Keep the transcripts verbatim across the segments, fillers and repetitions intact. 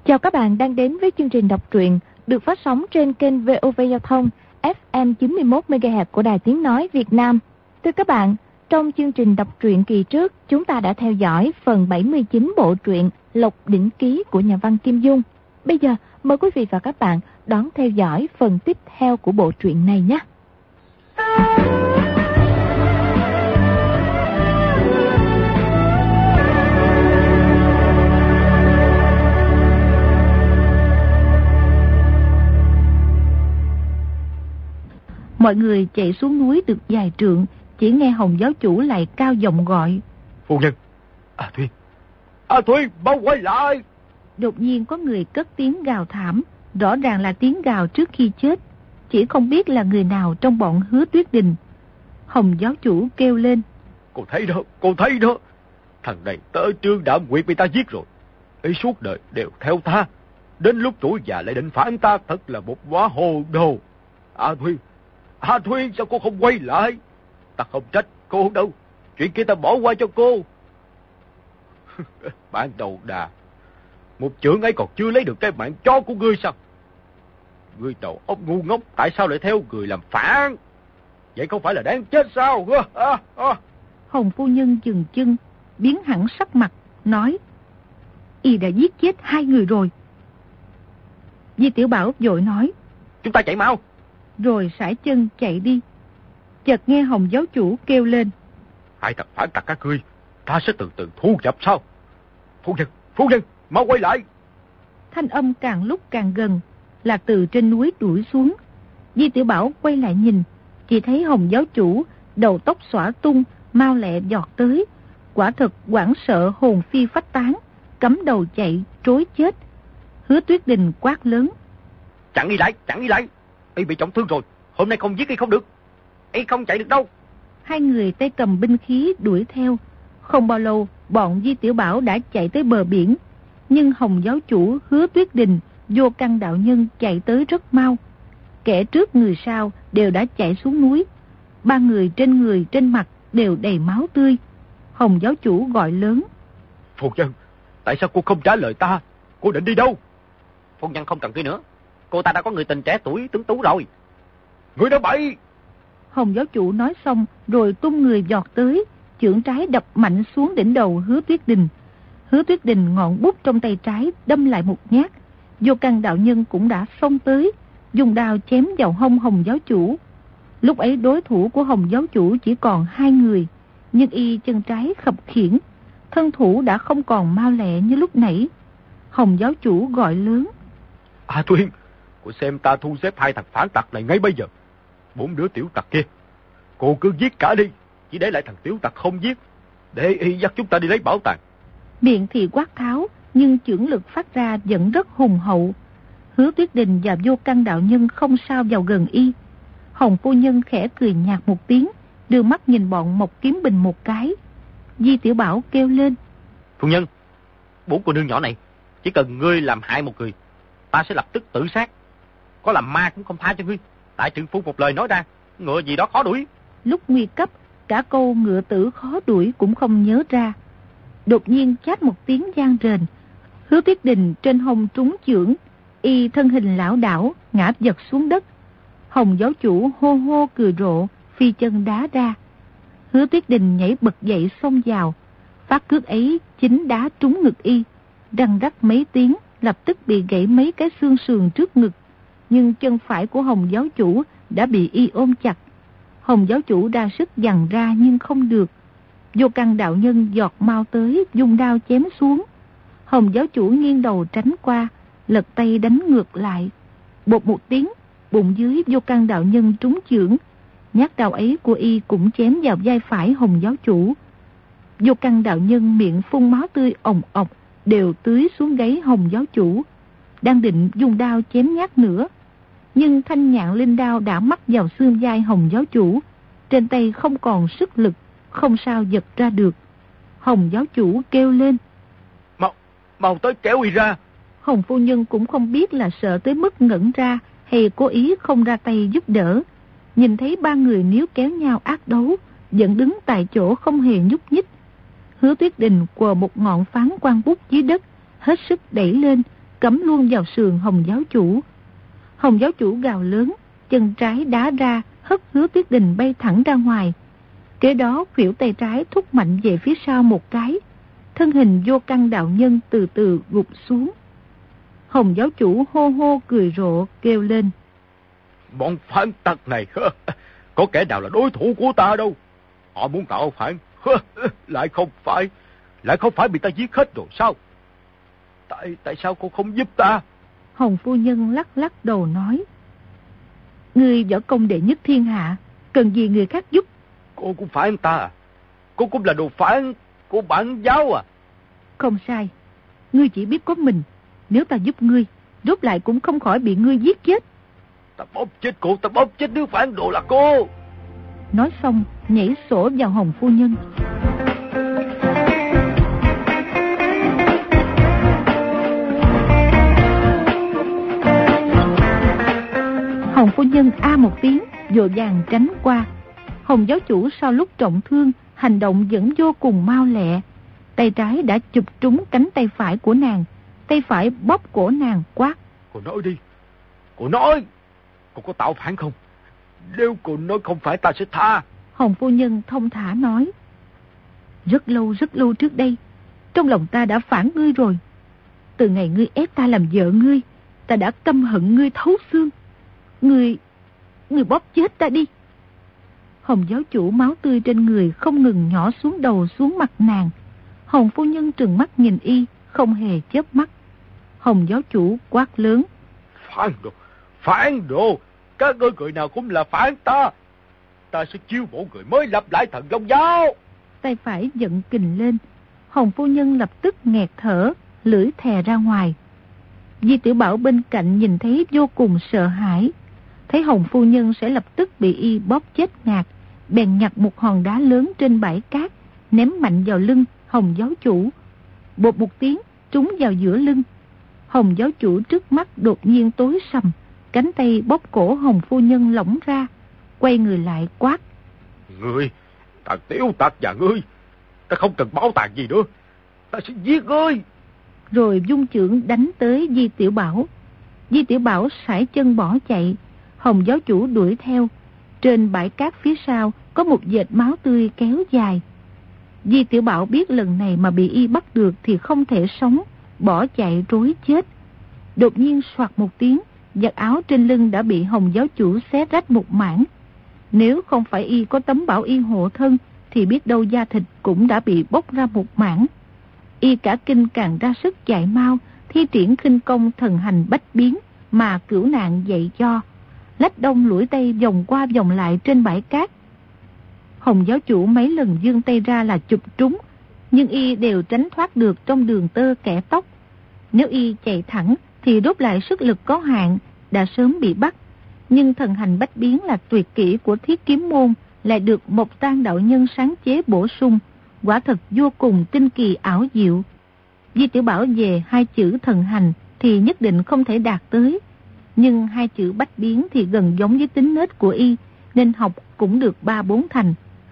Chào các bạn đang đến với chương trình đọc truyện được phát sóng trên kênh vê o vê Giao thông ép em chín mươi mốt mê ga héc của Đài Tiếng Nói Việt Nam. Thưa các bạn, trong chương trình đọc truyện kỳ trước, chúng ta đã theo dõi phần bảy mươi chín bộ truyện Lộc Đỉnh Ký của nhà văn Kim Dung. Bây giờ, mời quý vị và các bạn đón theo dõi phần tiếp theo của bộ truyện này nhé. Mọi người chạy xuống núi được vài trượng, chỉ nghe Hồng giáo chủ lại cao giọng gọi: Phu nhân, A Thuyên, A Thuyên, mau quay lại. Đột nhiên có người cất tiếng gào thảm, rõ ràng là tiếng gào trước khi chết, chỉ không biết là người nào trong bọn Hứa Tuyết Đình. Hồng giáo chủ kêu lên: Cô thấy đó, cô thấy đó, thằng này tới Trương Đảm Nguyệt bị ta giết rồi, ấy suốt đời đều theo ta, đến lúc tuổi già lại định phản ta, thật là một quá hồ đồ. A Thuyên, A Thuyên, sao cô không quay lại? Ta không trách cô đâu, chuyện kia ta bỏ qua cho cô. Bạn đầu đà, một chưởng ấy còn chưa lấy được cái mạng chó của ngươi sao? Ngươi đầu óc ngu ngốc, tại sao lại theo người làm phản? Vậy không phải là đáng chết sao? À, à. Hồng phu nhân dừng chân, biến hẳn sắc mặt, nói: Y đã giết chết hai người rồi. Di Tiểu Bảo vội nói: Chúng ta chạy mau. Rồi sải chân chạy đi. Chợt nghe Hồng giáo chủ kêu lên: Hai thằng phản tặc các ngươi, ta sẽ từ từ thu nhập sau. Phu nhân, phu nhân, mau quay lại. Thanh âm càng lúc càng gần, là từ trên núi đuổi xuống. Di Tiểu Bảo quay lại nhìn, chỉ thấy Hồng giáo chủ đầu tóc xõa tung, mau lẹ giọt tới, quả thật hoảng sợ hồn phi phách tán, cắm đầu chạy trối chết. Hứa Tuyết Đình quát lớn: Chặn đi lại, chặn đi lại, y bị trọng thương rồi, hôm nay không giết y không được, y không chạy được đâu. Hai người tay cầm binh khí đuổi theo. Không bao lâu, bọn Di Tiểu Bảo đã chạy tới bờ biển, nhưng Hồng giáo chủ, Hứa Tuyết Đình, Vô Căn đạo nhân chạy tới rất mau. Kẻ trước người sau đều đã chạy xuống núi. Ba người trên người trên mặt đều đầy máu tươi. Hồng giáo chủ gọi lớn: Phu nhân, tại sao cô không trả lời ta? Cô định đi đâu? Phu nhân không cần đi nữa, cô ta đã có người tình trẻ tuổi tuấn tú rồi. Người đã bậy. Hồng giáo chủ nói xong rồi tung người giọt tới, chưởng trái đập mạnh xuống đỉnh đầu Hứa Tuyết Đình. Hứa Tuyết Đình ngọn bút trong tay trái đâm lại một nhát. Vô Căn đạo nhân cũng đã xông tới, dùng đao chém vào hông Hồng giáo chủ. Lúc ấy đối thủ của Hồng giáo chủ chỉ còn hai người, nhưng y chân trái khập khiễng, thân thủ đã không còn mau lẹ như lúc nãy. Hồng giáo chủ gọi lớn: A Thuyên, cô xem ta thu xếp hai thằng phản tặc này ngay bây giờ. Bốn đứa tiểu tặc kia, cô cứ giết cả đi, chỉ để lại thằng tiểu tặc không giết, để y dắt chúng ta đi lấy bảo tàng. Miệng thì quát tháo, nhưng chưởng lực phát ra vẫn rất hùng hậu. Hứa Tuyết Đình và Vô Căn đạo nhân không sao vào gần y. Hồng phu nhân khẽ cười nhạt một tiếng, đưa mắt nhìn bọn Mộc Kiếm Bình một cái. Di Tiểu Bảo kêu lên: Phu nhân, bốn cô nương nhỏ này, chỉ cần ngươi làm hại một người, ta sẽ lập tức tự sát. Có làm ma cũng không tha cho ngươi. Đại trượng phu một lời nói ra, ngựa gì đó khó đuổi. Lúc nguy cấp, cả câu ngựa tử khó đuổi cũng không nhớ ra. Đột nhiên chát một tiếng vang rền, Hứa Tuyết Đình trên hông trúng chưởng, y thân hình lão đảo ngã giật xuống đất. Hồng giáo chủ hô hô cười rộ, phi chân đá ra. Hứa Tuyết Đình nhảy bật dậy xông vào, phát cước ấy chính đá trúng ngực y, răng rắc mấy tiếng, lập tức bị gãy mấy cái xương sườn trước ngực. Nhưng chân phải của Hồng giáo chủ đã bị y ôm chặt. Hồng giáo chủ ra sức giằng ra nhưng không được. Vô Căn đạo nhân giọt mau tới, dùng đao chém xuống. Hồng giáo chủ nghiêng đầu tránh qua, lật tay đánh ngược lại. Bột một tiếng, bụng dưới Vô Căn đạo nhân trúng chưởng. Nhát đao ấy của y cũng chém vào vai phải Hồng giáo chủ. Vô Căn đạo nhân miệng phun máu tươi ồng ọc, đều tưới xuống gáy Hồng giáo chủ. Đang định dùng đao chém nhát nữa, nhưng thanh nhạn linh đao đã mắc vào xương vai Hồng giáo chủ, trên tay không còn sức lực, không sao giật ra được. Hồng giáo chủ kêu lên: Mau, mau tới kéo y ra. Hồng phu nhân cũng không biết là sợ tới mức ngẩn ra hay cố ý không ra tay giúp đỡ. Nhìn thấy ba người níu kéo nhau ác đấu, vẫn đứng tại chỗ không hề nhúc nhích. Hứa Tuyết Đình quờ một ngọn phán quan bút dưới đất, hết sức đẩy lên, cắm luôn vào sườn Hồng giáo chủ. Hồng giáo chủ gào lớn, chân trái đá ra, hất Hứa Tuyết Đình bay thẳng ra ngoài. Kế đó khuỷu tay trái thúc mạnh về phía sau một cái, thân hình vô căn đạo nhân từ từ gục xuống. Hồng giáo chủ hô hô cười rộ kêu lên: Bọn phản tặc này, có kẻ nào là đối thủ của ta đâu. Họ muốn tạo phản, lại không phải, lại không phải bị ta giết hết rồi sao? Tại tại sao cô không giúp ta? Hồng phu nhân lắc lắc đầu nói: Ngươi võ công đệ nhất thiên hạ, cần gì người khác giúp? Cô cũng phản ta à? Cô cũng là đồ phản của bản giáo à? Không sai, ngươi chỉ biết có mình. Nếu ta giúp ngươi, rốt lại cũng không khỏi bị ngươi giết chết. Ta bóp chết cô, ta bóp chết đứa phản đồ là cô. Nói xong nhảy sổ vào Hồng phu nhân. Hồng phu nhân a một tiếng, vội vàng tránh qua. Hồng giáo chủ sau lúc trọng thương, hành động vẫn vô cùng mau lẹ. Tay trái đã chụp trúng cánh tay phải của nàng, tay phải bóp cổ nàng quát: Cô nói đi, cô nói, cô có tạo phản không? Nếu cô nói không phải ta sẽ tha. Hồng phu nhân thông thả nói: Rất lâu rất lâu trước đây, trong lòng ta đã phản ngươi rồi. Từ ngày ngươi ép ta làm vợ ngươi, ta đã căm hận ngươi thấu xương. Ngươi, ngươi bóp chết ta đi. Hồng giáo chủ máu tươi trên người không ngừng nhỏ xuống đầu xuống mặt nàng. Hồng phu nhân trừng mắt nhìn y, không hề chớp mắt. Hồng giáo chủ quát lớn: Phản đồ, phản đồ, các ngươi người nào cũng là phản ta. Ta sẽ chiêu mộ người mới lập lại Thần Long giáo. Tay phải giận kình lên. Hồng phu nhân lập tức nghẹt thở, lưỡi thè ra ngoài. Di Tiểu Bảo bên cạnh nhìn thấy vô cùng sợ hãi. Thấy Hồng phu nhân sẽ lập tức bị y bóp chết ngạt, bèn nhặt một hòn đá lớn trên bãi cát, ném mạnh vào lưng Hồng giáo chủ. Bột một tiếng, trúng vào giữa lưng. Hồng giáo chủ trước mắt đột nhiên tối sầm, cánh tay bóp cổ Hồng phu nhân lỏng ra, quay người lại quát: Ngươi, thằng tiểu tặc nhà ngươi, ta không cần báo tàn gì nữa, ta sẽ giết ngươi. Rồi dung chưởng đánh tới Di Tiểu Bảo. Di Tiểu Bảo sải chân bỏ chạy. Hồng giáo chủ đuổi theo. Trên bãi cát phía sau có một vệt máu tươi kéo dài. Di Tiểu Bảo biết lần này mà bị y bắt được thì không thể sống, bỏ chạy rối chết. Đột nhiên soạt một tiếng, giặt áo trên lưng đã bị Hồng giáo chủ xé rách một mảng. Nếu không phải y có tấm bảo y hộ thân thì biết đâu da thịt cũng đã bị bốc ra một mảng. Y cả kinh càng ra sức chạy mau, thi triển khinh công thần hành bách biến mà cửu nạn dạy cho, lách đông lũi tay vòng qua vòng lại trên bãi cát. Hồng giáo chủ mấy lần giương tay ra là chụp trúng, nhưng y đều tránh thoát được trong đường tơ kẻ tóc. Nếu y chạy thẳng thì đốt lại sức lực có hạn, đã sớm bị bắt. Nhưng thần hành bách biến là tuyệt kỹ của Thiết Kiếm môn, lại được một Tang đạo nhân sáng chế bổ sung, quả thật vô cùng tinh kỳ ảo diệu. Di Tiểu Bảo về hai chữ thần hành thì nhất định không thể đạt tới, nhưng hai chữ bách biến thì gần giống với tính nết của y, nên học cũng được ba bốn thành.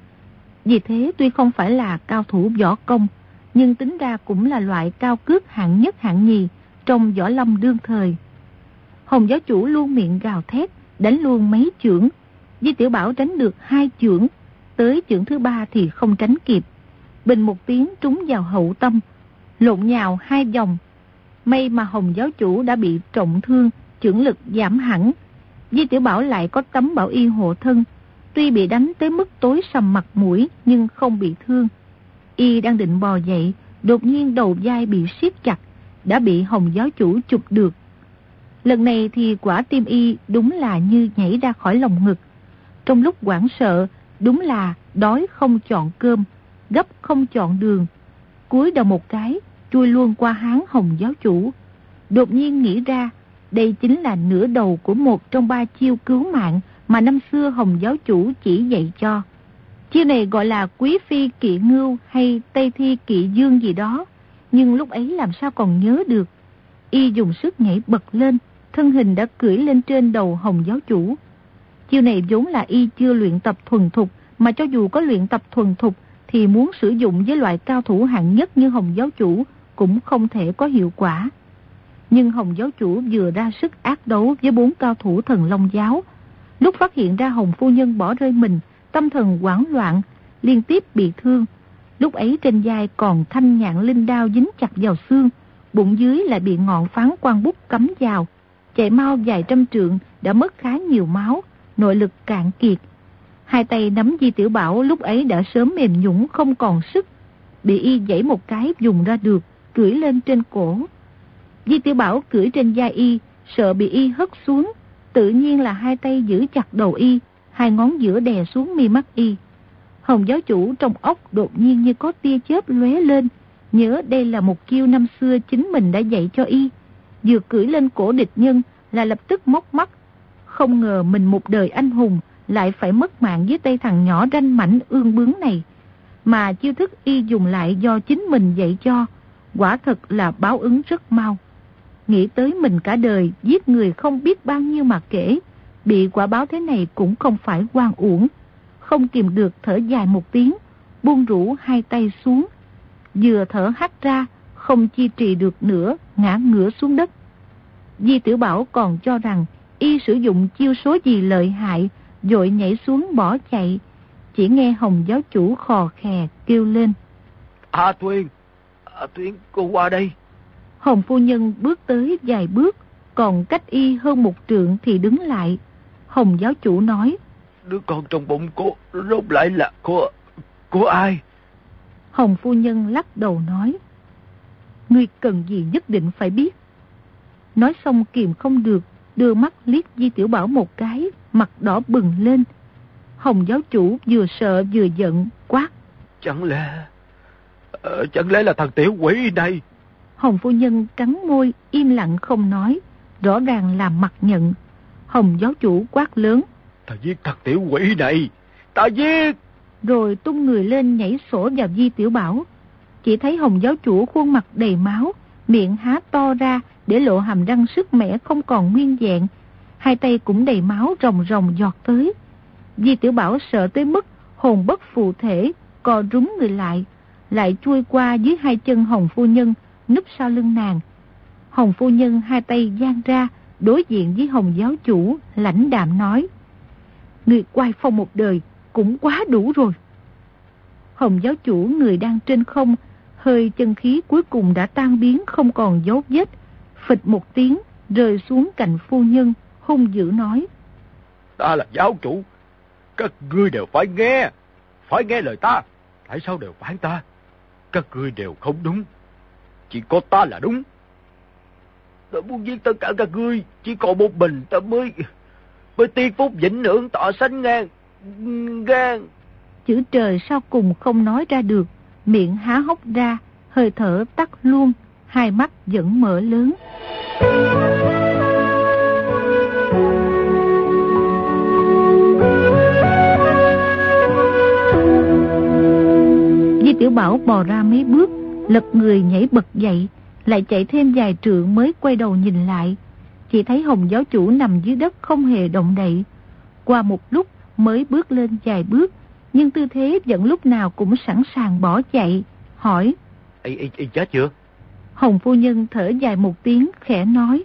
Vì thế tuy không phải là cao thủ võ công, nhưng tính ra cũng là loại cao cước hạng nhất hạng nhì trong võ lâm đương thời. Hồng giáo chủ luôn miệng gào thét, đánh luôn mấy chưởng. Di Tiểu Bảo tránh được hai chưởng, tới chưởng thứ ba thì không tránh kịp. Bình một tiếng trúng vào hậu tâm, lộn nhào hai vòng. May mà Hồng giáo chủ đã bị trọng thương, chưởng lực giảm hẳn. Di Tiểu Bảo lại có tấm bảo y hộ thân, tuy bị đánh tới mức tối sầm mặt mũi nhưng không bị thương. Y đang định bò dậy, đột nhiên đầu vai bị siết chặt, đã bị Hồng giáo chủ chụp được. Lần này thì quả tim y đúng là như nhảy ra khỏi lồng ngực. Trong lúc hoảng sợ, đúng là đói không chọn cơm, gấp không chọn đường. Cúi đầu một cái, chui luôn qua háng Hồng giáo chủ. Đột nhiên nghĩ ra, đây chính là nửa đầu của một trong ba chiêu cứu mạng mà năm xưa Hồng giáo chủ chỉ dạy cho. Chiêu này gọi là Quý Phi Kỵ Ngưu hay Tây Thi Kỵ Dương gì đó, nhưng lúc ấy làm sao còn nhớ được. Y dùng sức nhảy bật lên, thân hình đã cưỡi lên trên đầu Hồng giáo chủ. Chiêu này vốn là y chưa luyện tập thuần thục, mà cho dù có luyện tập thuần thục thì muốn sử dụng với loại cao thủ hạng nhất như Hồng giáo chủ cũng không thể có hiệu quả. Nhưng Hồng giáo chủ vừa ra sức ác đấu với bốn cao thủ Thần Long giáo. Lúc phát hiện ra Hồng phu nhân bỏ rơi mình, tâm thần hoảng loạn, liên tiếp bị thương. Lúc ấy trên vai còn thanh nhạn linh đao dính chặt vào xương, bụng dưới lại bị ngọn phán quan bút cắm vào. Chạy mau vài trăm trượng đã mất khá nhiều máu, nội lực cạn kiệt. Hai tay nắm Di Tiểu Bảo lúc ấy đã sớm mềm nhũn không còn sức, bị y giãy một cái dùng ra được, cưỡi lên trên cổ. Di Tiểu Bảo cưỡi trên vai y, sợ bị y hất xuống, tự nhiên là hai tay giữ chặt đầu y, hai ngón giữa đè xuống mi mắt y. Hồng giáo chủ trong óc đột nhiên như có tia chớp lóe lên, nhớ đây là một chiêu năm xưa chính mình đã dạy cho y. Vừa cưỡi lên cổ địch nhân là lập tức móc mắt. Không ngờ mình một đời anh hùng lại phải mất mạng với tay thằng nhỏ ranh mảnh ương bướng này. Mà chiêu thức y dùng lại do chính mình dạy cho, quả thật là báo ứng rất mau. Nghĩ tới mình cả đời giết người không biết bao nhiêu mà kể, bị quả báo thế này cũng không phải oan uổng. Không kìm được thở dài một tiếng, buông rũ hai tay xuống. Vừa thở hắt ra, không chi trì được nữa, ngã ngửa xuống đất. Di Tiểu Bảo còn cho rằng y sử dụng chiêu số gì lợi hại, vội nhảy xuống bỏ chạy. Chỉ nghe Hồng giáo chủ khò khè kêu lên: A Tuyên, A Tuyên, cô qua đây. Hồng phu nhân bước tới vài bước, còn cách y hơn một trượng thì đứng lại. Hồng giáo chủ nói: Đứa con trong bụng cô rốt lại là của của ai? Hồng phu nhân lắc đầu nói: Ngươi cần gì nhất định phải biết. Nói xong kìm không được, đưa mắt liếc Di Tiểu Bảo một cái, mặt đỏ bừng lên. Hồng giáo chủ vừa sợ vừa giận, quát: Chẳng lẽ ờ, Chẳng lẽ là thằng tiểu quỷ này? Hồng phu nhân cắn môi, im lặng không nói, rõ ràng là mặt nhận. Hồng giáo chủ quát lớn: Ta giết thằng tiểu quỷ này, ta giết! Rồi tung người lên nhảy sổ vào Di Tiểu Bảo. Chỉ thấy Hồng giáo chủ khuôn mặt đầy máu, miệng há to ra để lộ hàm răng sức mẻ không còn nguyên vẹn. Hai tay cũng đầy máu ròng ròng giọt tới. Di Tiểu Bảo sợ tới mức hồn bất phù thể, co rúm người lại, lại chui qua dưới hai chân Hồng phu nhân, núp sau lưng nàng. Hồng phu nhân hai tay giang ra, đối diện với Hồng giáo chủ, lãnh đạm nói: Người oai phong một đời cũng quá đủ rồi. Hồng giáo chủ người đang trên không, hơi chân khí cuối cùng đã tan biến không còn dấu vết, phịch một tiếng rơi xuống cạnh phu nhân, hung dữ nói: Ta là giáo chủ, các ngươi đều phải nghe, phải nghe lời ta. Tại sao đều phản ta? Các ngươi đều không đúng, chỉ có ta là đúng. Ta muốn giết tất cả các ngươi, chỉ còn một mình ta mới mới tiên phúc vĩnh hưởng tọa sánh ngang gan. Chữ trời sau cùng không nói ra được, miệng há hốc ra, hơi thở tắt luôn, hai mắt vẫn mở lớn. Di Tiểu Bảo bò ra mấy bước, lật người nhảy bật dậy, lại chạy thêm vài trượng mới quay đầu nhìn lại. Chỉ thấy Hồng giáo chủ nằm dưới đất không hề động đậy. Qua một lúc mới bước lên vài bước, nhưng tư thế vẫn lúc nào cũng sẵn sàng bỏ chạy, hỏi: Y, y, y chết chưa? Hồng phu nhân thở dài một tiếng, khẽ nói: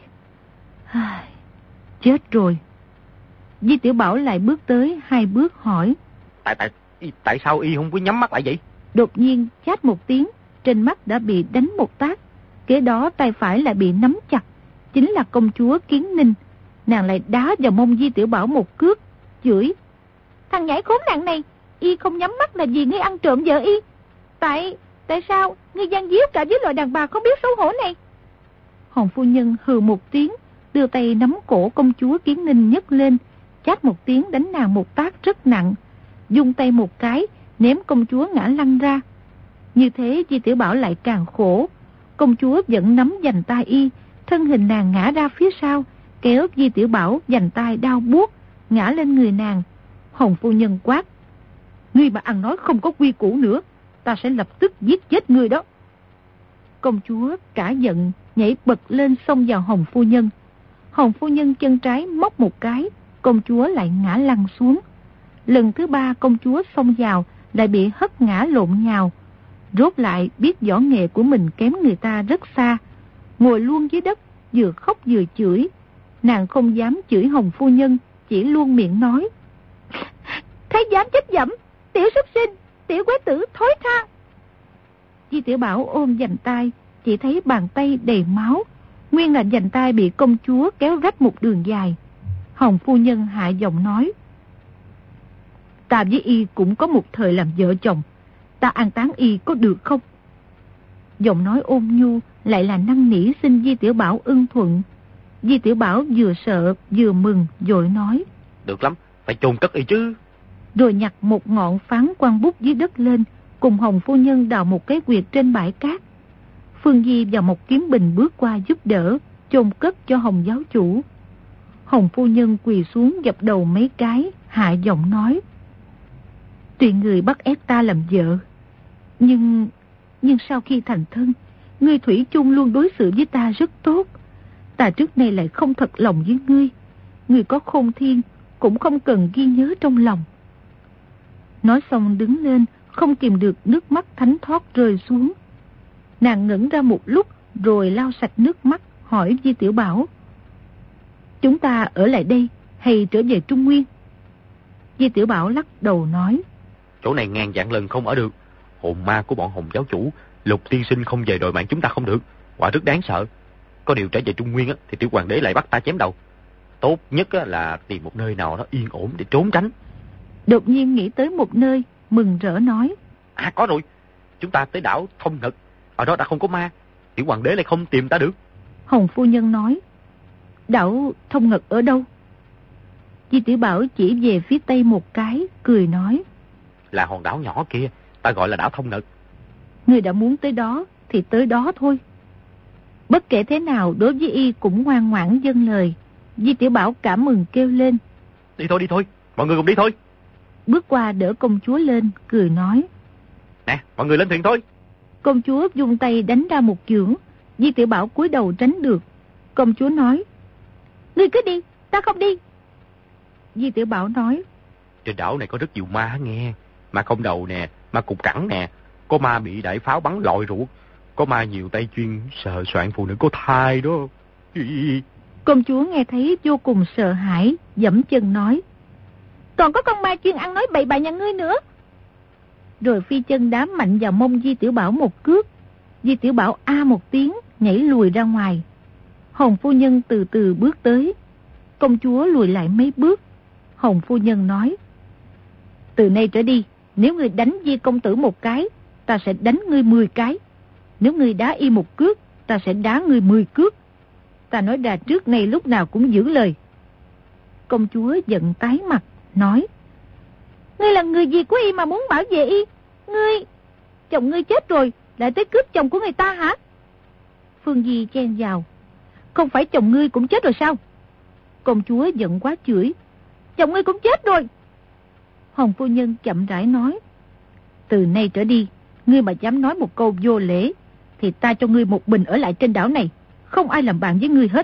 Chết rồi. Di Tiểu Bảo lại bước tới hai bước hỏi: Tại tại tại sao y không có nhắm mắt lại vậy? Đột nhiên chát một tiếng, trên mắt đã bị đánh một tát, kế đó tay phải lại bị nắm chặt, chính là công chúa Kiến Ninh. Nàng lại đá vào mông Di Tiểu Bảo một cước, chửi: Thằng nhãi khốn nạn này, y không nhắm mắt là vì ngươi ăn trộm vợ y. Tại, tại sao ngươi gian díu cả với loại đàn bà không biết xấu hổ này? Hồng phu nhân hừ một tiếng, đưa tay nắm cổ công chúa Kiến Ninh nhấc lên, chát một tiếng đánh nàng một tát rất nặng, dung tay một cái ném công chúa ngã lăn ra. Như thế Di Tiểu Bảo lại càng khổ. Công chúa vẫn nắm giành tay y, thân hình nàng ngã ra phía sau, kéo Di Tiểu Bảo giành tay đau buốt ngã lên người nàng. Hồng phu nhân quát: Ngươi mà ăn nói không có quy củ nữa, ta sẽ lập tức giết chết ngươi đó. Công chúa cả giận nhảy bật lên xông vào Hồng phu nhân. Hồng phu nhân chân trái móc một cái, công chúa lại ngã lăn xuống. Lần thứ ba công chúa xông vào lại bị hất ngã lộn nhào. Rốt lại biết võ nghệ của mình kém người ta rất xa, ngồi luôn dưới đất, vừa khóc vừa chửi. Nàng không dám chửi Hồng phu nhân, chỉ luôn miệng nói: Thái giám chết dẫm, tiểu súc sinh, tiểu quái tử thối tha. Di Tiểu Bảo ôm vành tay, chỉ thấy bàn tay đầy máu, nguyên là vành tay bị công chúa kéo rách một đường dài. Hồng phu nhân hạ giọng nói: Ta với y cũng có một thời làm vợ chồng, ta an táng y có được không? Giọng nói ôn nhu lại là năn nỉ xin Di Tiểu Bảo ưng thuận. Di Tiểu Bảo vừa sợ vừa mừng, vội nói: Được lắm, phải chôn cất y chứ. Rồi nhặt một ngọn phán quan bút dưới đất lên, cùng Hồng phu nhân đào một cái quyệt trên bãi cát. Phương Di và một kiếm bình bước qua giúp đỡ, chôn cất cho Hồng giáo chủ. Hồng phu nhân quỳ xuống dập đầu mấy cái, hạ giọng nói: Tuy người bắt ép ta làm vợ, nhưng nhưng sau khi thành thân, ngươi thủy chung luôn đối xử với ta rất tốt. Ta trước nay lại không thật lòng với ngươi, ngươi có khôn thiên cũng không cần ghi nhớ trong lòng. Nói xong đứng lên, không kìm được nước mắt thánh thót rơi xuống. Nàng ngẩn ra một lúc rồi lau sạch nước mắt, hỏi Di Tiểu Bảo: Chúng ta ở lại đây hay trở về Trung Nguyên? Di Tiểu Bảo lắc đầu nói: Chỗ này ngàn vạn lần không ở được. Hồn ma của bọn Hồng giáo chủ, Lục tiên sinh không về đòi mạng chúng ta không được, quả rất đáng sợ. Có điều trở về Trung Nguyên thì tiểu hoàng đế lại bắt ta chém đầu. Tốt nhất là tìm một nơi nào đó yên ổn để trốn tránh. Đột nhiên nghĩ tới một nơi, mừng rỡ nói: À có rồi, chúng ta tới đảo Thông Ngật, ở đó đã không có ma, tiểu hoàng đế lại không tìm ta được. Hồng phu nhân nói: Đảo Thông Ngật ở đâu? Di Tiểu Bảo chỉ về phía tây một cái, cười nói: Là hòn đảo nhỏ kia, ta gọi là đảo Thông Ngật. Người đã muốn tới đó thì tới đó thôi. Bất kể thế nào, đối với y cũng ngoan ngoãn vâng lời. Di Tiểu Bảo cảm mừng kêu lên: Đi thôi đi thôi, mọi người cùng đi thôi. Bước qua đỡ công chúa lên, cười nói: Nè, mọi người lên thuyền thôi. Công chúa vung tay đánh ra một chưởng. Di Tiểu Bảo cúi đầu tránh được. Công chúa nói: Ngươi cứ đi, ta không đi. Di Tiểu Bảo nói: Trên đảo này có rất nhiều ma nghe. Ma không đầu nè, ma cục cẳng nè, có ma bị đại pháo bắn lòi ruột, có ma nhiều tay chuyên sờ soạn phụ nữ có thai đó. Công chúa nghe thấy vô cùng sợ hãi, giẫm chân nói: Còn có con ma chuyên ăn nói bậy bạ nhà ngươi nữa. Rồi phi chân đá mạnh vào mông Di Tiểu Bảo một cước. Di Tiểu Bảo a một tiếng, nhảy lùi ra ngoài. Hồng phu nhân từ từ bước tới. Công chúa lùi lại mấy bước. Hồng phu nhân nói: Từ nay trở đi, nếu ngươi đánh Di công tử một cái, ta sẽ đánh ngươi mười cái. Nếu ngươi đá y một cước, ta sẽ đá ngươi mười cước. Ta nói ra trước nay lúc nào cũng giữ lời. Công chúa giận tái mặt, nói: Ngươi là người gì của y mà muốn bảo vệ y? Ngươi, chồng ngươi chết rồi, lại tới cướp chồng của người ta hả? Phương Di chen vào: Không phải chồng ngươi cũng chết rồi sao? Công chúa giận quá chửi: Chồng ngươi cũng chết rồi. Hồng phu nhân chậm rãi nói: Từ nay trở đi, ngươi mà dám nói một câu vô lễ, thì ta cho ngươi một mình ở lại trên đảo này, không ai làm bạn với ngươi hết.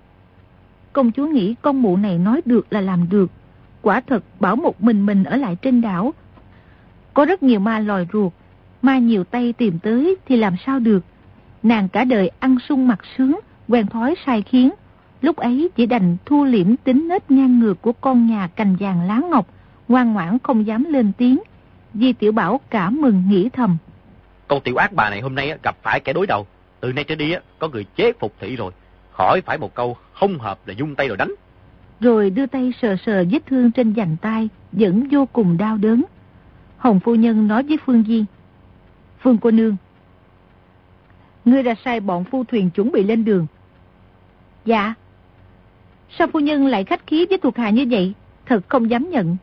Công chúa nghĩ con mụ này nói được là làm được. Quả thật bảo một mình mình ở lại trên đảo. Có rất nhiều ma lòi ruột, ma nhiều tay tìm tới thì làm sao được. Nàng cả đời ăn sung mặc sướng, quen thói sai khiến. Lúc ấy chỉ đành thu liễm tính nết ngang ngược của con nhà cành vàng lá ngọc, ngoan ngoãn không dám lên tiếng. Di Tiểu Bảo cảm mừng nghĩ thầm: Con tiểu ác bà này hôm nay gặp phải kẻ đối đầu. Từ nay trở đi có người chế phục thị rồi, khỏi phải một câu không hợp là dung tay rồi đánh. Rồi đưa tay sờ sờ vết thương trên vành tay, vẫn vô cùng đau đớn. Hồng phu nhân nói với Phương Di: Phương cô nương, ngươi đã sai bọn phu thuyền chuẩn bị lên đường. Dạ. Sao phu nhân lại khách khí với thuộc hạ như vậy? Thật không dám nhận.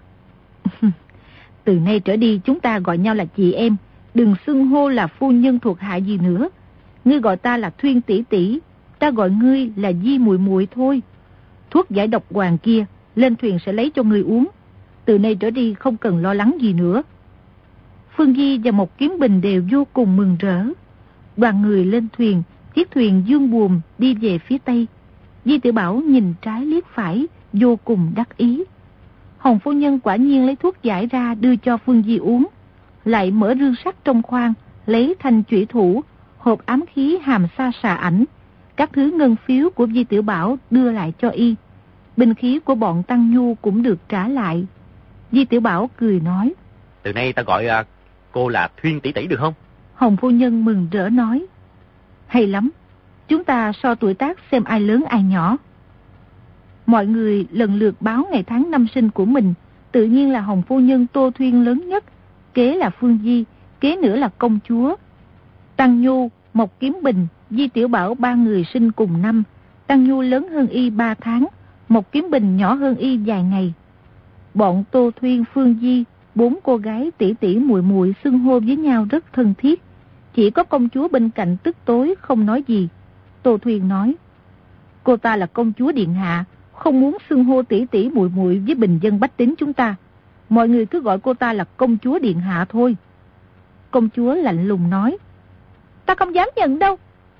Từ nay trở đi chúng ta gọi nhau là chị em, đừng xưng hô là phu nhân thuộc hạ gì nữa. Ngươi gọi ta là Thuyên tỷ tỷ, ta gọi ngươi là Di muội muội thôi. Thuốc giải độc hoàng kia lên thuyền sẽ lấy cho ngươi uống. Từ nay trở đi không cần lo lắng gì nữa. Phương Di và một kiếm bình đều vô cùng mừng rỡ. Đoàn người lên thuyền, chiếc thuyền dương buồm đi về phía tây. Di Tiểu Bảo nhìn trái liếc phải, vô cùng đắc ý. Hồng phu nhân quả nhiên lấy thuốc giải ra đưa cho Phương Di uống, lại mở rương sắt trong khoang, lấy thanh chủy thủ, hộp ám khí hàm sa xà ảnh, Các thứ ngân phiếu của Di Tiểu Bảo đưa lại cho y. Binh khí của bọn Tăng Nhu cũng được trả lại. Di Tiểu Bảo cười nói: Từ nay ta gọi uh, cô là Thuyên tỷ tỷ được không? Hồng phu nhân mừng rỡ nói: Hay lắm, chúng ta so tuổi tác xem ai lớn ai nhỏ. Mọi người lần lượt báo ngày tháng năm sinh của mình. Tự nhiên là Hồng phu nhân Tô Thuyên lớn nhất, kế là Phương Di, kế nữa là công chúa. Tăng Nhu, Mộc Kiếm Bình, Di Tiểu Bảo ba người sinh cùng năm. Tăng Nhu lớn hơn y ba tháng, Mộc Kiếm Bình nhỏ hơn y vài ngày. Bọn Tô Thuyên, Phương Di, bốn cô gái tỷ tỷ muội muội xưng hô với nhau rất thân thiết. Chỉ có công chúa bên cạnh tức tối không nói gì. Tô Thuyên nói: Cô ta là công chúa điện hạ, không muốn xưng hô tỷ tỷ muội muội với bình dân bách tính chúng ta. Mọi người cứ gọi cô ta là công chúa điện hạ thôi. Công chúa lạnh lùng nói: Ta không dám nhận đâu.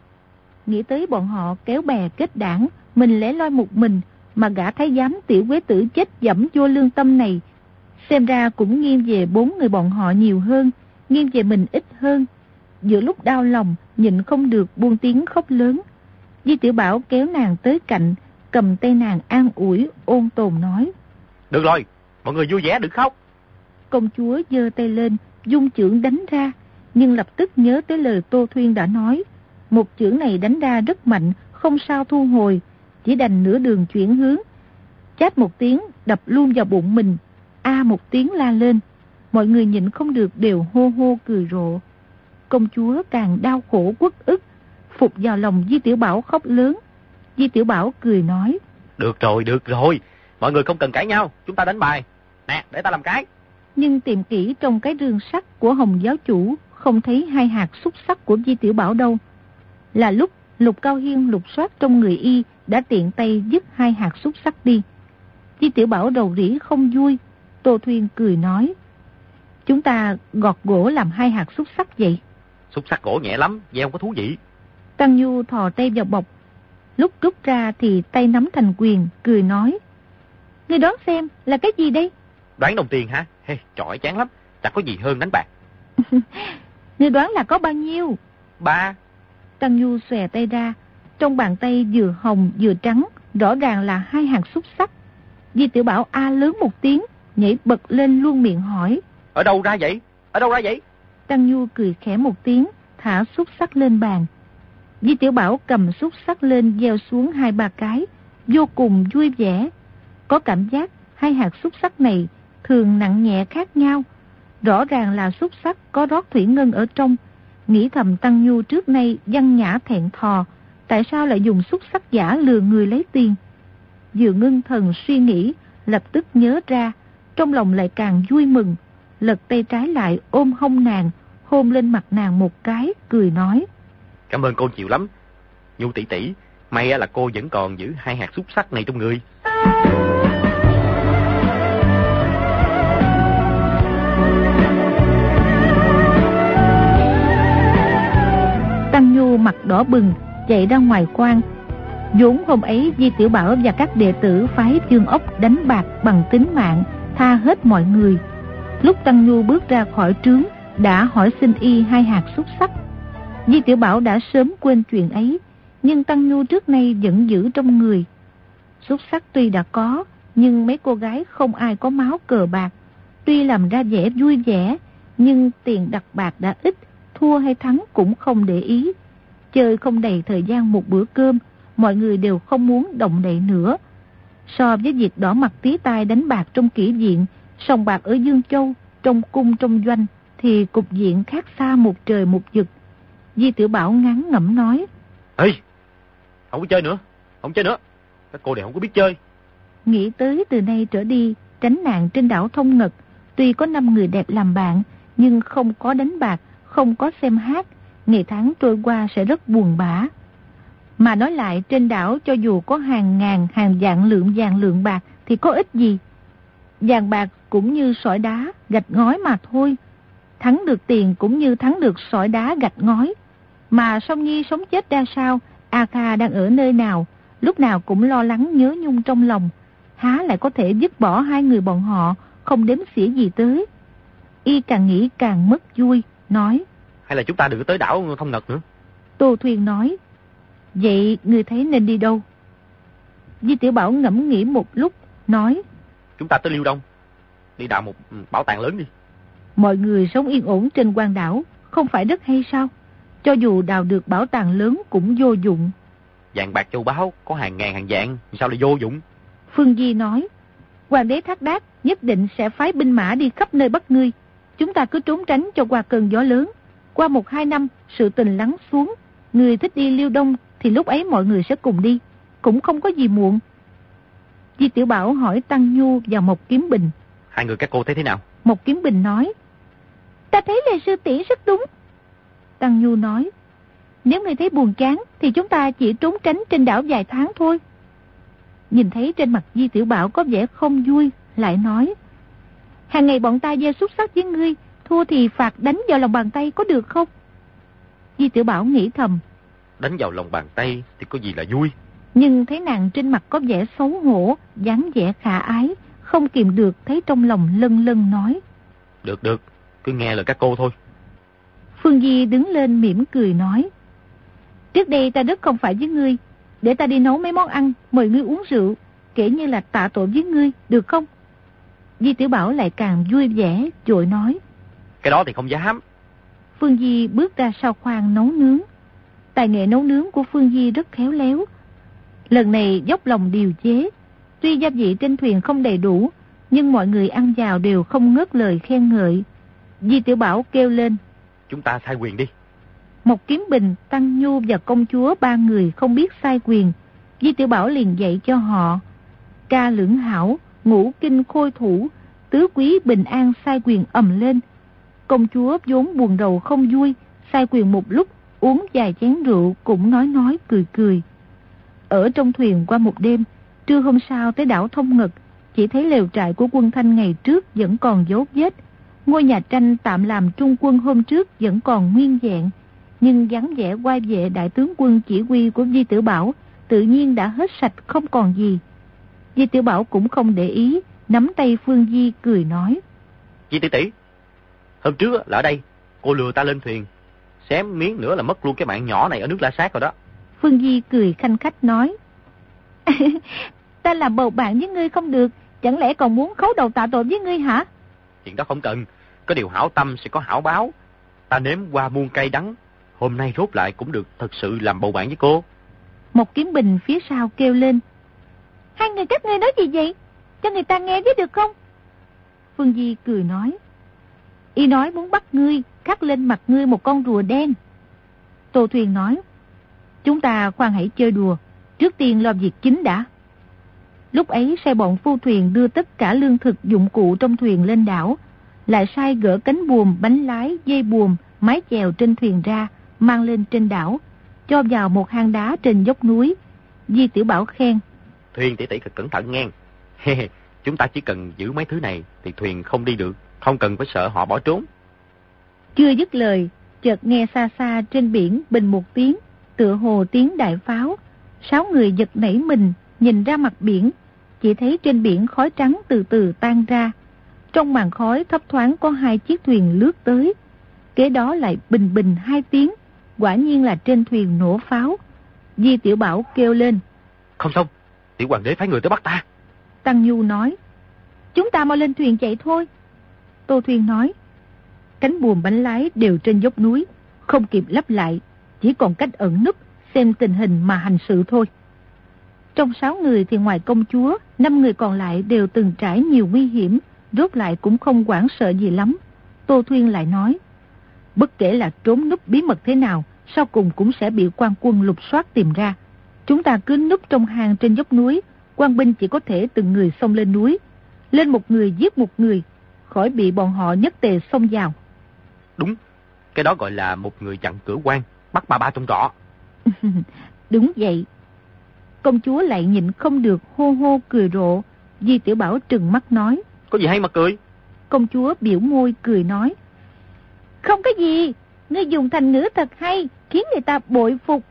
Nghĩ tới bọn họ kéo bè kết đảng, mình lẻ loi một mình, mà gã thái giám tiểu quế tử chết dẫm vô lương tâm này, xem ra cũng nghiêng về bốn người bọn họ nhiều hơn, nghiêng về mình ít hơn. Giữa lúc đau lòng, nhịn không được buông tiếng khóc lớn. Di Tiểu Bảo kéo nàng tới cạnh, cầm tay nàng an ủi, ôn tồn nói: Được rồi, mọi người vui vẻ đừng khóc. Công chúa giơ tay lên, dung chưởng đánh ra, nhưng lập tức nhớ tới lời Tô Thuyên đã nói. Một chưởng này đánh ra rất mạnh, không sao thu hồi, chỉ đành nửa đường chuyển hướng. Chát một tiếng đập luôn vào bụng mình, a một tiếng la lên. Mọi người nhịn không được đều hô hô cười rộ. Công chúa càng đau khổ uất ức, phục vào lòng Di Tiểu Bảo khóc lớn. Di Tiểu Bảo cười nói: Được rồi, được rồi, mọi người không cần cãi nhau, chúng ta đánh bài. Nè, để ta làm cái. Nhưng tìm kỹ trong cái rương sắt của Hồng giáo chủ, không thấy hai hạt xúc sắc của Di Tiểu Bảo đâu. Là lúc Lục Cao Hiên lục soát trong người y, đã tiện tay dứt hai hạt xúc sắc đi. Di Tiểu Bảo rầu rĩ không vui. Tô Thuyên cười nói: Chúng ta gọt gỗ làm hai hạt xúc sắc vậy. Xúc sắc gỗ nhẹ lắm, gieo có thú vị. Tăng Nhu thò tay vào bọc, lúc rút ra thì tay nắm thành quyền, cười nói: Ngươi đoán xem là cái gì đây? Đoán đồng tiền hả? Hey, trọi chán lắm, chẳng có gì hơn đánh bạc. Ngươi đoán là có bao nhiêu? Ba. Tăng Nhu xòe tay ra, trong bàn tay vừa hồng vừa trắng, rõ ràng là hai hạt xúc sắc. Di Tiểu Bảo a lớn một tiếng, nhảy bật lên luôn miệng hỏi: Ở đâu ra vậy? Ở đâu ra vậy? Tăng Nhu cười khẽ một tiếng, thả xúc sắc lên bàn. Di Tiểu Bảo cầm xúc sắc lên gieo xuống hai ba cái, vô cùng vui vẻ. Có cảm giác hai hạt xúc sắc này thường nặng nhẹ khác nhau. Rõ ràng là xúc sắc có rót thủy ngân ở trong. Nghĩ thầm Tăng Nhu trước nay văn nhã thẹn thò, tại sao lại dùng xúc sắc giả lừa người lấy tiền? Vừa ngưng thần suy nghĩ, lập tức nhớ ra, trong lòng lại càng vui mừng. Lật tay trái lại ôm hông nàng, hôn lên mặt nàng một cái, cười nói: Cảm ơn cô nhiều lắm, Nhu tỷ tỷ. May là cô vẫn còn giữ hai hạt xúc sắc này trong người. Tăng Nhu mặt đỏ bừng, chạy ra ngoài khoang. Vốn hôm ấy Di Tiểu Bảo và các đệ tử phái Dương Ốc đánh bạc bằng tính mạng, tha hết mọi người. Lúc Tăng Nhu bước ra khỏi trướng, đã hỏi xin y hai hạt xúc sắc. Di Tiểu Bảo đã sớm quên chuyện ấy, nhưng Tăng Nhu trước nay vẫn giữ trong người. Xúc sắc tuy đã có, nhưng mấy cô gái không ai có máu cờ bạc. Tuy làm ra vẻ vui vẻ, nhưng tiền đặt bạc đã ít, thua hay thắng cũng không để ý. Chơi không đầy thời gian một bữa cơm, mọi người đều không muốn động đậy nữa. So với việc đỏ mặt tía tai đánh bạc trong kỹ viện, sòng bạc ở Dương Châu, trong cung trong doanh, thì cục diện khác xa một trời một vực. Di Tiểu Bảo ngán ngẩm nói: Ê, không có chơi nữa, không chơi nữa. Các cô đều không có biết chơi. Nghĩ tới từ nay trở đi, tránh nạn trên đảo Thông Ngật, tuy có năm người đẹp làm bạn, nhưng không có đánh bạc, không có xem hát, ngày tháng trôi qua sẽ rất buồn bã. Mà nói lại, trên đảo cho dù có hàng ngàn, hàng vạn lượng vàng lượng bạc thì có ích gì? Vàng bạc cũng như sỏi đá, gạch ngói mà thôi. Thắng được tiền cũng như thắng được sỏi đá gạch ngói. Mà Song Nhi sống chết ra sao, A Kha đang ở nơi nào, lúc nào cũng lo lắng nhớ nhung trong lòng. Há lại có thể dứt bỏ hai người bọn họ, không đếm xỉa gì tới. Y càng nghĩ càng mất vui, nói: Hay là chúng ta đừng tới đảo Thông Ngật nữa? Tô Thuyền nói: Vậy ngươi thấy nên đi đâu? Di Tiểu Bảo ngẫm nghĩ một lúc, nói: Chúng ta tới Liêu Đông, đi đào một bảo tàng lớn đi. Mọi người sống yên ổn trên quan đảo, không phải rất hay sao? Cho dù đào được bảo tàng lớn cũng vô dụng. Vàng bạc châu báu có hàng ngàn hàng vạn, sao lại vô dụng? Phương Di nói: Hoàng đế Thác Đác nhất định sẽ phái binh mã đi khắp nơi bắt ngươi. Chúng ta cứ trốn tránh cho qua cơn gió lớn. Qua một hai năm, sự tình lắng xuống, người thích đi Liêu Đông thì lúc ấy mọi người sẽ cùng đi, cũng không có gì muộn. Di Tiểu Bảo hỏi Tăng Nhu và Mộc Kiếm Bình: Hai người các cô thấy thế nào? Mộc Kiếm Bình nói: Ta thấy Lê sư tỷ rất đúng. Tăng Nhu nói: Nếu ngươi thấy buồn chán thì chúng ta chỉ trốn tránh trên đảo vài tháng thôi. Nhìn thấy trên mặt Di Tiểu Bảo có vẻ không vui, lại nói: Hàng ngày bọn ta gieo xúc sắc với ngươi, thua thì phạt đánh vào lòng bàn tay có được không? Di Tiểu Bảo nghĩ thầm: Đánh vào lòng bàn tay thì có gì là vui. Nhưng thấy nàng trên mặt có vẻ xấu hổ, dáng vẻ khả ái, không kìm được thấy trong lòng lân lân nói: Được được, cứ nghe lời các cô thôi. Phương Di đứng lên mỉm cười nói: Trước đây ta rất không phải với ngươi, để ta đi nấu mấy món ăn, mời ngươi uống rượu, kể như là tạ tội với ngươi, được không? Di Tiểu Bảo lại càng vui vẻ, vội nói: Cái đó thì không dám. Phương Di bước ra sau khoang nấu nướng. Tài nghệ nấu nướng của Phương Di rất khéo léo. Lần này dốc lòng điều chế. Tuy gia vị trên thuyền không đầy đủ, nhưng mọi người ăn vào đều không ngớt lời khen ngợi. Di Tiểu Bảo kêu lên: Chúng ta sai quyền đi. Mộc Kiếm Bình, Tăng Nhu và công chúa ba người không biết sai quyền. Di Tiểu Bảo liền dạy cho họ: Ca Lưỡng Hảo, Ngũ Kinh Khôi Thủ, Tứ Quý Bình An sai quyền ầm lên. Công chúa vốn buồn rầu không vui, sai quyền một lúc, uống vài chén rượu cũng nói nói cười cười. Ở trong thuyền qua một đêm, trưa hôm sau tới đảo Thông Ngực, chỉ thấy lều trại của quân Thanh ngày trước vẫn còn dấu vết. Ngôi nhà tranh tạm làm trung quân hôm trước vẫn còn nguyên vẹn, nhưng dáng vẻ oai vệ đại tướng quân chỉ huy của Di Tiểu Bảo tự nhiên đã hết sạch không còn gì. Di Tiểu Bảo cũng không để ý, nắm tay Phương Di cười nói: Di tỷ tỷ, hôm trước là ở đây, cô lừa ta lên thuyền, xém miếng nữa là mất luôn cái mạng nhỏ này ở nước La Sát rồi đó. Phương Di cười khanh khách nói: Ta làm bầu bạn với ngươi không được, chẳng lẽ còn muốn khấu đầu tạ tội với ngươi hả? Chuyện đó không cần, có điều hảo tâm sẽ có hảo báo. Ta nếm qua muôn cay đắng, hôm nay rốt lại cũng được thật sự làm bầu bạn với cô. Một Kiếm Bình phía sau kêu lên: Hai người các ngươi nói gì vậy? Cho người ta nghe với được không? Phương Di cười nói: Y nói muốn bắt ngươi, khắc lên mặt ngươi một con rùa đen. Tô Thuyền nói: Chúng ta khoan hãy chơi đùa, trước tiên lo việc chính đã. Lúc ấy sai bọn phu thuyền đưa tất cả lương thực dụng cụ trong thuyền lên đảo, lại sai gỡ cánh buồm, bánh lái, dây buồm, mái chèo trên thuyền ra, mang lên trên đảo, cho vào một hang đá trên dốc núi. Di Tiểu Bảo khen: Thuyền tỷ tỷ cẩn thận nghe. Chúng ta chỉ cần giữ mấy thứ này thì thuyền không đi được, không cần phải sợ họ bỏ trốn. Chưa dứt lời, chợt nghe xa xa trên biển bình một tiếng, tựa hồ tiếng đại pháo. Sáu người giật nảy mình, nhìn ra mặt biển, chỉ thấy trên biển khói trắng từ từ tan ra. Trong màn khói thấp thoáng có hai chiếc thuyền lướt tới. Kế đó lại bình bình hai tiếng, quả nhiên là trên thuyền nổ pháo. Di Tiểu Bảo kêu lên: Không xong, tiểu hoàng đế phái người tới bắt ta. Tăng Nhu nói: Chúng ta mau lên thuyền chạy thôi. Tô Thuyền nói: Cánh buồm bánh lái đều trên dốc núi, không kịp lắp lại, chỉ còn cách ẩn núp, xem tình hình mà hành sự thôi. Trong sáu người thì ngoài công chúa, năm người còn lại đều từng trải nhiều nguy hiểm, rốt lại cũng không hoảng sợ gì lắm. Tô Thuyền lại nói: Bất kể là trốn núp bí mật thế nào, sau cùng cũng sẽ bị quan quân lục soát tìm ra. Chúng ta cứ núp trong hang trên dốc núi, quan binh chỉ có thể từng người xông lên núi, lên một người giết một người, khỏi bị bọn họ nhất tề xông vào. Đúng, cái đó gọi là một người chặn cửa quan, bắt ba ba trong trọ. Đúng vậy. Công chúa lại nhịn không được hô hô cười rộ. Di Tiểu Bảo trừng mắt nói: Có gì hay mà cười? Công chúa biểu môi cười nói: Không có gì, ngươi dùng thành ngữ thật hay, khiến người ta bội phục.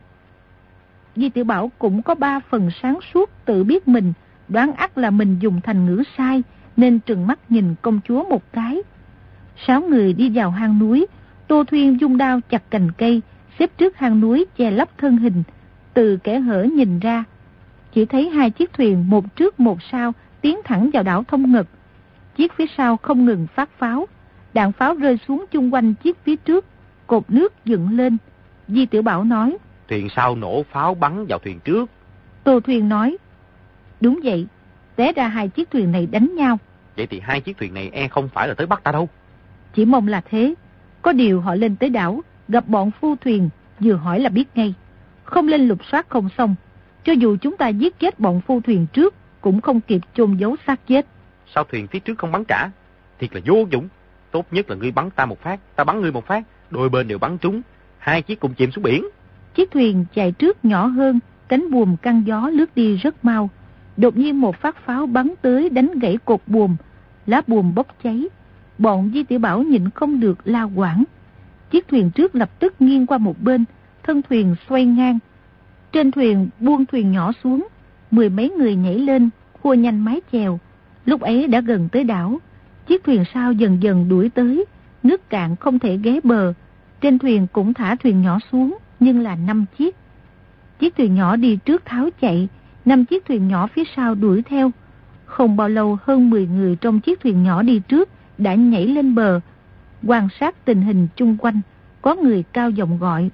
Di Tiểu Bảo cũng có ba phần sáng suốt, tự biết mình đoán ắt là mình dùng thành ngữ sai, nên trừng mắt nhìn công chúa một cái. Sáu người đi vào hang núi. Tô Thuyền dung đao chặt cành cây, xếp trước hang núi che lấp thân hình. Từ kẽ hở nhìn ra, chỉ thấy hai chiếc thuyền một trước một sau tiến thẳng vào đảo Thông Ngật. Chiếc phía sau không ngừng phát pháo, đạn pháo rơi xuống chung quanh chiếc phía trước, cột nước dựng lên. Di Tiểu Bảo nói, thuyền sau nổ pháo bắn vào thuyền trước. Tô Thuyền nói, đúng vậy, té ra hai chiếc thuyền này đánh nhau. Vậy thì hai chiếc thuyền này e không phải là tới bắt ta đâu. Chỉ mong là thế. Có điều họ lên tới đảo, gặp bọn phu thuyền, vừa hỏi là biết ngay. Không lên lục soát không xong. Cho dù chúng ta giết chết bọn phu thuyền trước, cũng không kịp chôn giấu xác chết. Sao thuyền phía trước không bắn trả? Thiệt là vô dụng. Tốt nhất là ngươi bắn ta một phát, ta bắn ngươi một phát, đôi bên đều bắn trúng, hai chiếc cùng chìm xuống biển. Chiếc thuyền chạy trước nhỏ hơn, cánh buồm căng gió lướt đi rất mau. Đột nhiên một phát pháo bắn tới đánh gãy cột buồm, lá buồm bốc cháy. Bọn Di Tiểu Bảo nhịn không được la quảng. Chiếc thuyền trước lập tức nghiêng qua một bên, thân thuyền xoay ngang. Trên thuyền buông thuyền nhỏ xuống, mười mấy người nhảy lên, khua nhanh mái chèo. Lúc ấy đã gần tới đảo. Chiếc thuyền sau dần dần đuổi tới, nước cạn không thể ghé bờ. Trên thuyền cũng thả thuyền nhỏ xuống, nhưng là năm chiếc. Chiếc thuyền nhỏ đi trước tháo chạy, năm chiếc thuyền nhỏ phía sau đuổi theo. Không bao lâu hơn mười người trong chiếc thuyền nhỏ đi trước đã nhảy lên bờ, quan sát tình hình chung quanh. Có người cao giọng gọi,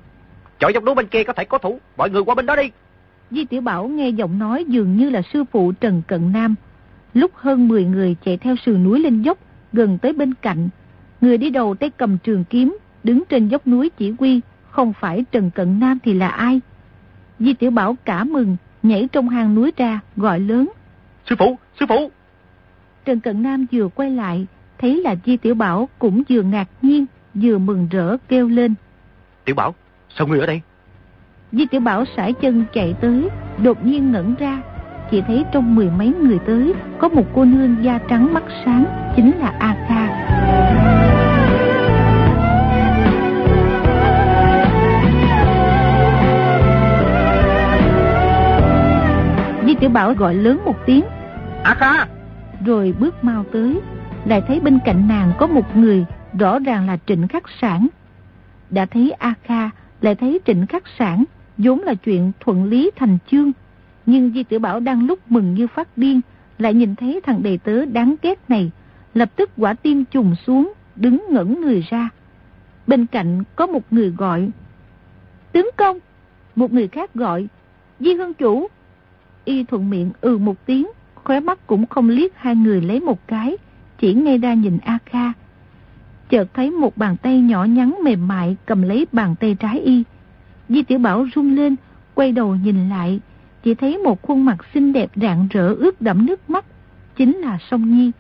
chọi dọc núi bên kia có thể có thủ, mọi người qua bên đó đi. Di Tiểu Bảo nghe giọng nói dường như là sư phụ Trần Cận Nam. Lúc hơn mười người chạy theo sườn núi lên dốc, gần tới bên cạnh, người đi đầu tay cầm trường kiếm, đứng trên dốc núi chỉ huy, không phải Trần Cận Nam thì là ai? Di Tiểu Bảo cả mừng, nhảy trong hang núi ra, gọi lớn, sư phụ, sư phụ. Trần Cận Nam vừa quay lại, thấy là Di Tiểu Bảo, cũng vừa ngạc nhiên, vừa mừng rỡ kêu lên, Tiểu Bảo, sao ngươi ở đây? Di Tiểu Bảo sải chân chạy tới, đột nhiên ngẩn ra, chỉ thấy trong mười mấy người tới, có một cô nương da trắng mắt sáng, chính là A Kha. Di Tiểu Bảo gọi lớn một tiếng, A Kha! Rồi bước mau tới, lại thấy bên cạnh nàng có một người, rõ ràng là Trịnh Khắc Sản. Đã thấy A Kha, lại thấy Trịnh Khắc Sản, vốn là chuyện thuận lý thành chương. Nhưng Di Tiểu Bảo đang lúc mừng như phát điên, lại nhìn thấy thằng đầy tớ đáng ghét này, lập tức quả tim trùng xuống, đứng ngẩn người ra. Bên cạnh có một người gọi, tướng công. Một người khác gọi, Di Hương chủ. Y thuận miệng ừ một tiếng, khóe mắt cũng không liếc hai người lấy một cái, chỉ ngay ra nhìn A Kha. Chợt thấy một bàn tay nhỏ nhắn mềm mại cầm lấy bàn tay trái y. Di Tiểu Bảo run lên, quay đầu nhìn lại, chỉ thấy một khuôn mặt xinh đẹp rạng rỡ ướt đẫm nước mắt, chính là Song Nhi.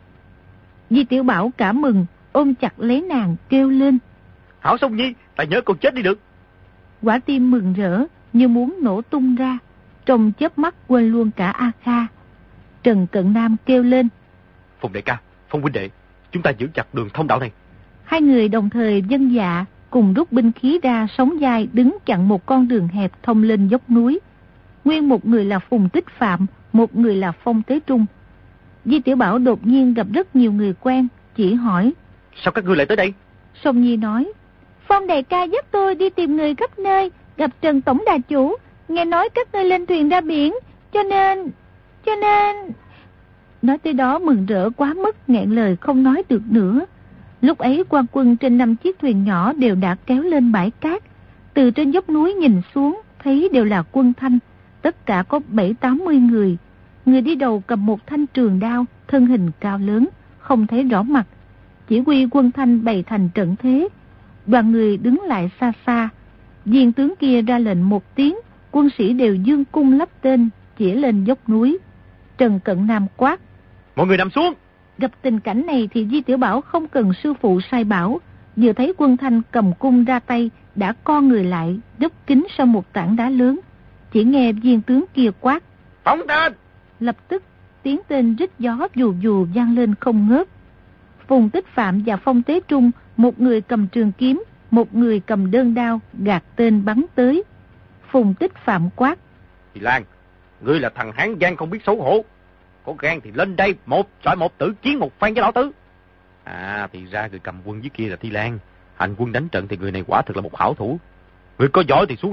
Di Tiểu Bảo cả mừng, ôm chặt lấy nàng kêu lên, hảo Song Nhi, ta nhớ con chết đi được. Quả tim mừng rỡ như muốn nổ tung ra, trong chớp mắt quên luôn cả A Kha. Trần Cận Nam kêu lên, Phong đại ca, Phong huynh đệ, chúng ta giữ chặt đường thông đạo này. Hai người đồng thời vâng dạ, cùng rút binh khí ra, sóng vai đứng chặn một con đường hẹp thông lên dốc núi. Nguyên một người là Phùng Tích Phạm, một người là Phong Tế Trung. Di Tiểu Bảo đột nhiên gặp rất nhiều người quen, chỉ hỏi, sao các ngươi lại tới đây? Song Nhi nói, Phong đại ca giúp tôi đi tìm người khắp nơi, gặp Trần Tổng Đà Chủ, nghe nói các ngươi lên thuyền ra biển, cho nên, cho nên... Nói tới đó mừng rỡ quá mức, nghẹn lời không nói được nữa. Lúc ấy quan quân trên năm chiếc thuyền nhỏ đều đã kéo lên bãi cát. Từ trên dốc núi nhìn xuống, thấy đều là quân Thanh, tất cả có bảy tám mươi người. Người đi đầu cầm một thanh trường đao, thân hình cao lớn, không thấy rõ mặt. Chỉ huy quân Thanh bày thành trận thế. Đoàn người đứng lại xa xa. Viên tướng kia ra lệnh một tiếng, quân sĩ đều dương cung lắp tên, chỉ lên dốc núi. Trần Cận Nam quát, mọi người nằm xuống. Gặp tình cảnh này thì Di Tiểu Bảo không cần sư phụ sai bảo, vừa thấy quân Thanh cầm cung ra tay, đã co người lại, đấp kính sau một tảng đá lớn. Chỉ nghe viên tướng kia quát, phóng tên. Lập tức tiếng tên rít gió dù dù vang lên không ngớt. Phùng Tích Phạm và Phong Tế Trung, một người cầm trường kiếm, một người cầm đơn đao, gạt tên bắn tới. Phùng Tích Phạm quát, Thì Lan, ngươi là thằng hán gian không biết xấu hổ, có gan thì lên đây một chọi một, tử chiến một phen với lão tứ. À, thì ra người cầm quân dưới kia là Thi Lan, hành quân đánh trận thì người này quả thực là một hảo thủ. Người có giỏi thì xuống đây,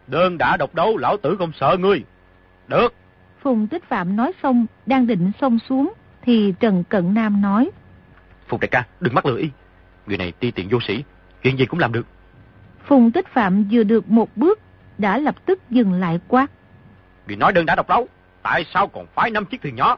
Đơn đã độc đấu, lão tử không sợ ngươi. Được. Phùng Tích Phạm nói xong, đang định xông xuống, thì Trần Cận Nam nói. Phùng đại ca, đừng mắc lừa y. Người này ti tiện vô sĩ, chuyện gì cũng làm được. Phùng Tích Phạm vừa được một bước, đã lập tức dừng lại quát. Vì nói đơn đã độc đấu, tại sao còn phái năm chiếc thuyền nhỏ?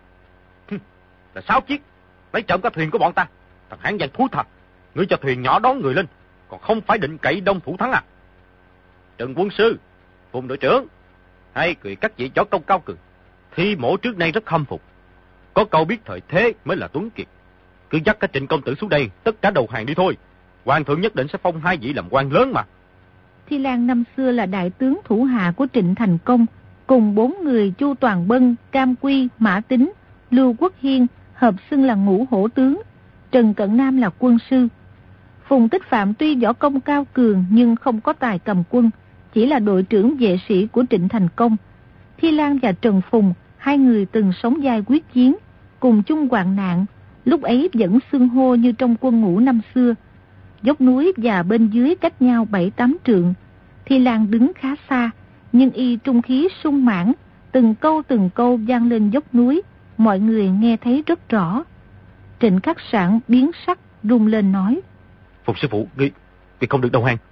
Là sáu chiếc, lấy trộm cả thuyền của bọn ta. Thằng hán giang thúi thật, ngươi cho thuyền nhỏ đón người lên, còn không phải định cậy đông thủ thắng à? Trần quân sư, Phùng đội trưởng, hai người các vị chó công cao cường, Thi Mổ trước nay rất khâm phục. Có câu biết thời thế mới là tuấn kiệt. Cứ dắt cả Trịnh công tử xuống đây, tất cả đầu hàng đi thôi. Hoàng thượng nhất định sẽ phong hai vị làm quan lớn mà. Thi Lan năm xưa là đại tướng thủ hạ của Trịnh Thành Công, cùng bốn người Chu Toàn Bân, Cam Quy, Mã Tính, Lưu Quốc Hiên hợp xưng là ngũ hổ tướng. Trần Cận Nam là quân sư. Phùng Tích Phạm tuy võ công cao cường nhưng không có tài cầm quân, chỉ là đội trưởng vệ sĩ của Trịnh Thành Công. Thi Lan và Trần Phùng, hai người từng sống vai quyết chiến, cùng chung hoạn nạn, lúc ấy vẫn xưng hô như trong quân ngũ năm xưa. Dốc núi và bên dưới cách nhau bảy tám trượng. Thi Lan đứng khá xa, nhưng y trung khí sung mãn, từng câu từng câu vang lên dốc núi, mọi người nghe thấy rất rõ. Trịnh Khắc Sảng biến sắc, rung lên nói. Phùng sư phụ, ngươi, ngươi không được đầu hàng.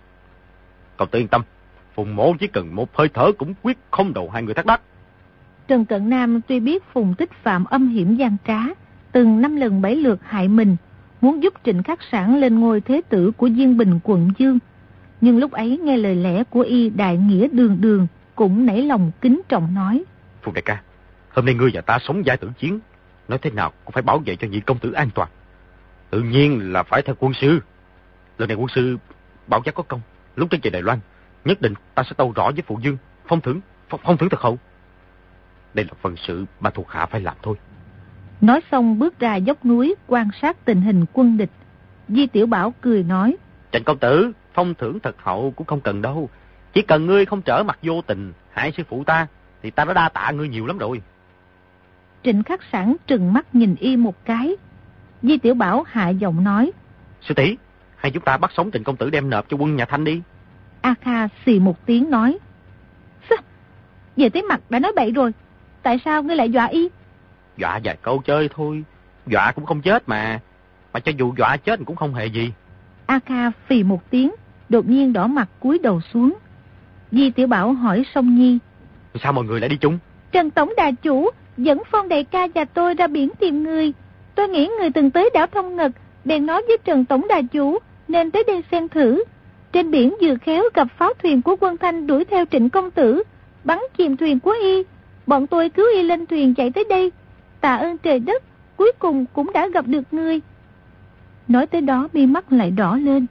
Cậu tự yên tâm, Phùng Mỗ chỉ cần một hơi thở cũng quyết không đầu hai người thác đắc. Trần Cận Nam tuy biết Phùng Tích Phạm âm hiểm gian trá, từng năm lần bảy lượt hại mình, muốn giúp Trịnh Khắc Sảng lên ngôi thế tử của Diên Bình quận Dương. Nhưng lúc ấy nghe lời lẽ của y đại nghĩa đường đường, cũng nảy lòng kính trọng nói. Phùng đại ca, hôm nay ngươi và ta sống vai tử chiến, nói thế nào cũng phải bảo vệ cho nhị công tử an toàn. Tự nhiên là phải theo quân sư. Lần này quân sư bảo giác có công, lúc trên trời Đài Loan, nhất định ta sẽ tâu rõ với phụ dương, phong thưởng, phong, phong thưởng thật hậu. Đây là phần sự mà thuộc hạ phải làm thôi. Nói xong bước ra dốc núi quan sát tình hình quân địch. Di Tiểu Bảo cười nói. Trịnh công tử, phong thưởng thật hậu cũng không cần đâu. Chỉ cần ngươi không trở mặt vô tình hại sư phụ ta, thì ta đã đa tạ ngươi nhiều lắm rồi. Trịnh Khắc Sảng trừng mắt nhìn y một cái. Di Tiểu Bảo hạ giọng nói. Sư tỷ, hay chúng ta bắt sống Trịnh công tử đem nộp cho quân nhà Thanh đi. A Kha xì một tiếng nói. Về tới mặt đã nói bậy rồi, tại sao ngươi lại dọa y? Dọa vài câu chơi thôi, dọa cũng không chết mà. Mà cho dù dọa chết cũng không hề gì. A Kha phì một tiếng, đột nhiên đỏ mặt cúi đầu xuống. Di Tiểu Bảo hỏi Song Nhi. Sao mọi người lại đi chung? Trần Tổng Đà Chủ dẫn Phong Đại Ca và tôi ra biển tìm người. Tôi nghĩ người từng tới đảo Thông Ngật, bèn nói với Trần Tổng Đà Chủ nên tới đây xem thử. Trên biển vừa khéo gặp pháo thuyền của quân Thanh đuổi theo Trịnh công tử, bắn chìm thuyền của y. Bọn tôi cứu y lên thuyền chạy tới đây. Tạ ơn trời đất, cuối cùng cũng đã gặp được ngươi. Nói tới đó mi mắt lại đỏ lên.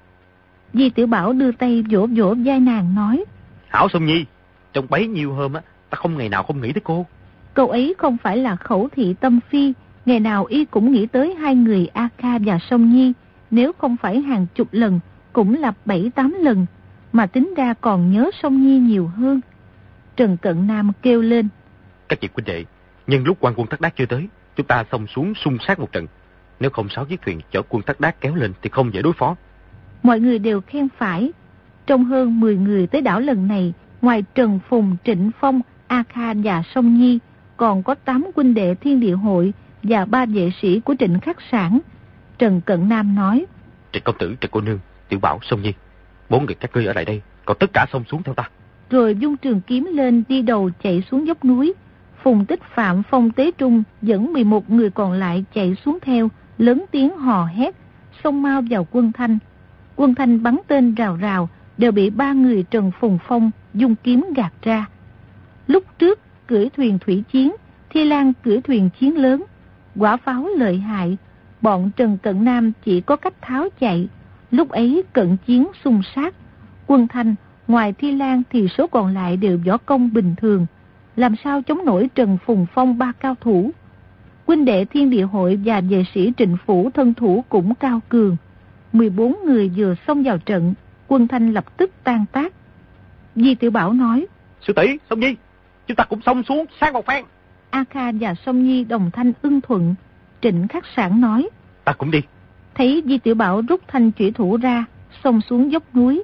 Di Tiểu Bảo đưa tay vỗ vỗ vai nàng nói. Hảo Song Nhi, trong bấy nhiêu hôm á, ta không ngày nào không nghĩ tới cô. Câu ấy không phải là khẩu thị tâm phi, ngày nào y cũng nghĩ tới hai người A Kha và Song Nhi, nếu không phải hàng chục lần, cũng là bảy tám lần, mà tính ra còn nhớ Song Nhi nhiều hơn. Trần Cận Nam kêu lên. Các vị huynh đệ, nhân lúc quan quân Thác Đác chưa tới, chúng ta xông xuống xung sát một trận. Nếu không sáu chiếc thuyền chở quân Thác Đác kéo lên thì không dễ đối phó. Mọi người đều khen phải. Trong hơn mười người tới đảo lần này, ngoài Trần Phùng, Trịnh Phong, A Kha và Song Nhi, còn có tám huynh đệ Thiên Địa Hội và ba vệ sĩ của Trịnh Khắc Sảng. Trần Cận Nam nói. Trịnh công tử, Trịnh cô nương, Tiểu Bảo, Song Nhi, bốn người các ngươi ở lại đây, còn tất cả xông xuống theo ta. Rồi dung trường kiếm lên đi đầu chạy xuống dốc núi. Phùng Tích Phạm, Phong Tế Trung dẫn mười một người còn lại chạy xuống theo, lớn tiếng hò hét, xông mau vào quân Thanh. Quân Thanh bắn tên rào rào, đều bị ba người Trần Phùng Phong dung kiếm gạt ra. Lúc trước cưỡi thuyền thủy chiến, Thi Lan cưỡi thuyền chiến lớn, quả pháo lợi hại, bọn Trần Cận Nam chỉ có cách tháo chạy. Lúc ấy cận chiến xung sát, quân Thanh ngoài Thi Lan thì số còn lại đều võ công bình thường, làm sao chống nổi Trần Phùng Phong ba cao thủ. Huynh đệ Thiên Địa Hội và vệ sĩ Trịnh Phủ thân thủ cũng cao cường. mười bốn người vừa xông vào trận, quân Thanh lập tức tan tác. Di Tiểu Bảo nói. Sư tỷ, Song Nhi, chúng ta cũng xông xuống sát một phen. A Kha và Song Nhi đồng thanh ưng thuận. Trịnh Khắc Sảng nói. Ta cũng đi. Thấy Di Tiểu Bảo rút thanh chủy thủ ra, xông xuống dốc núi.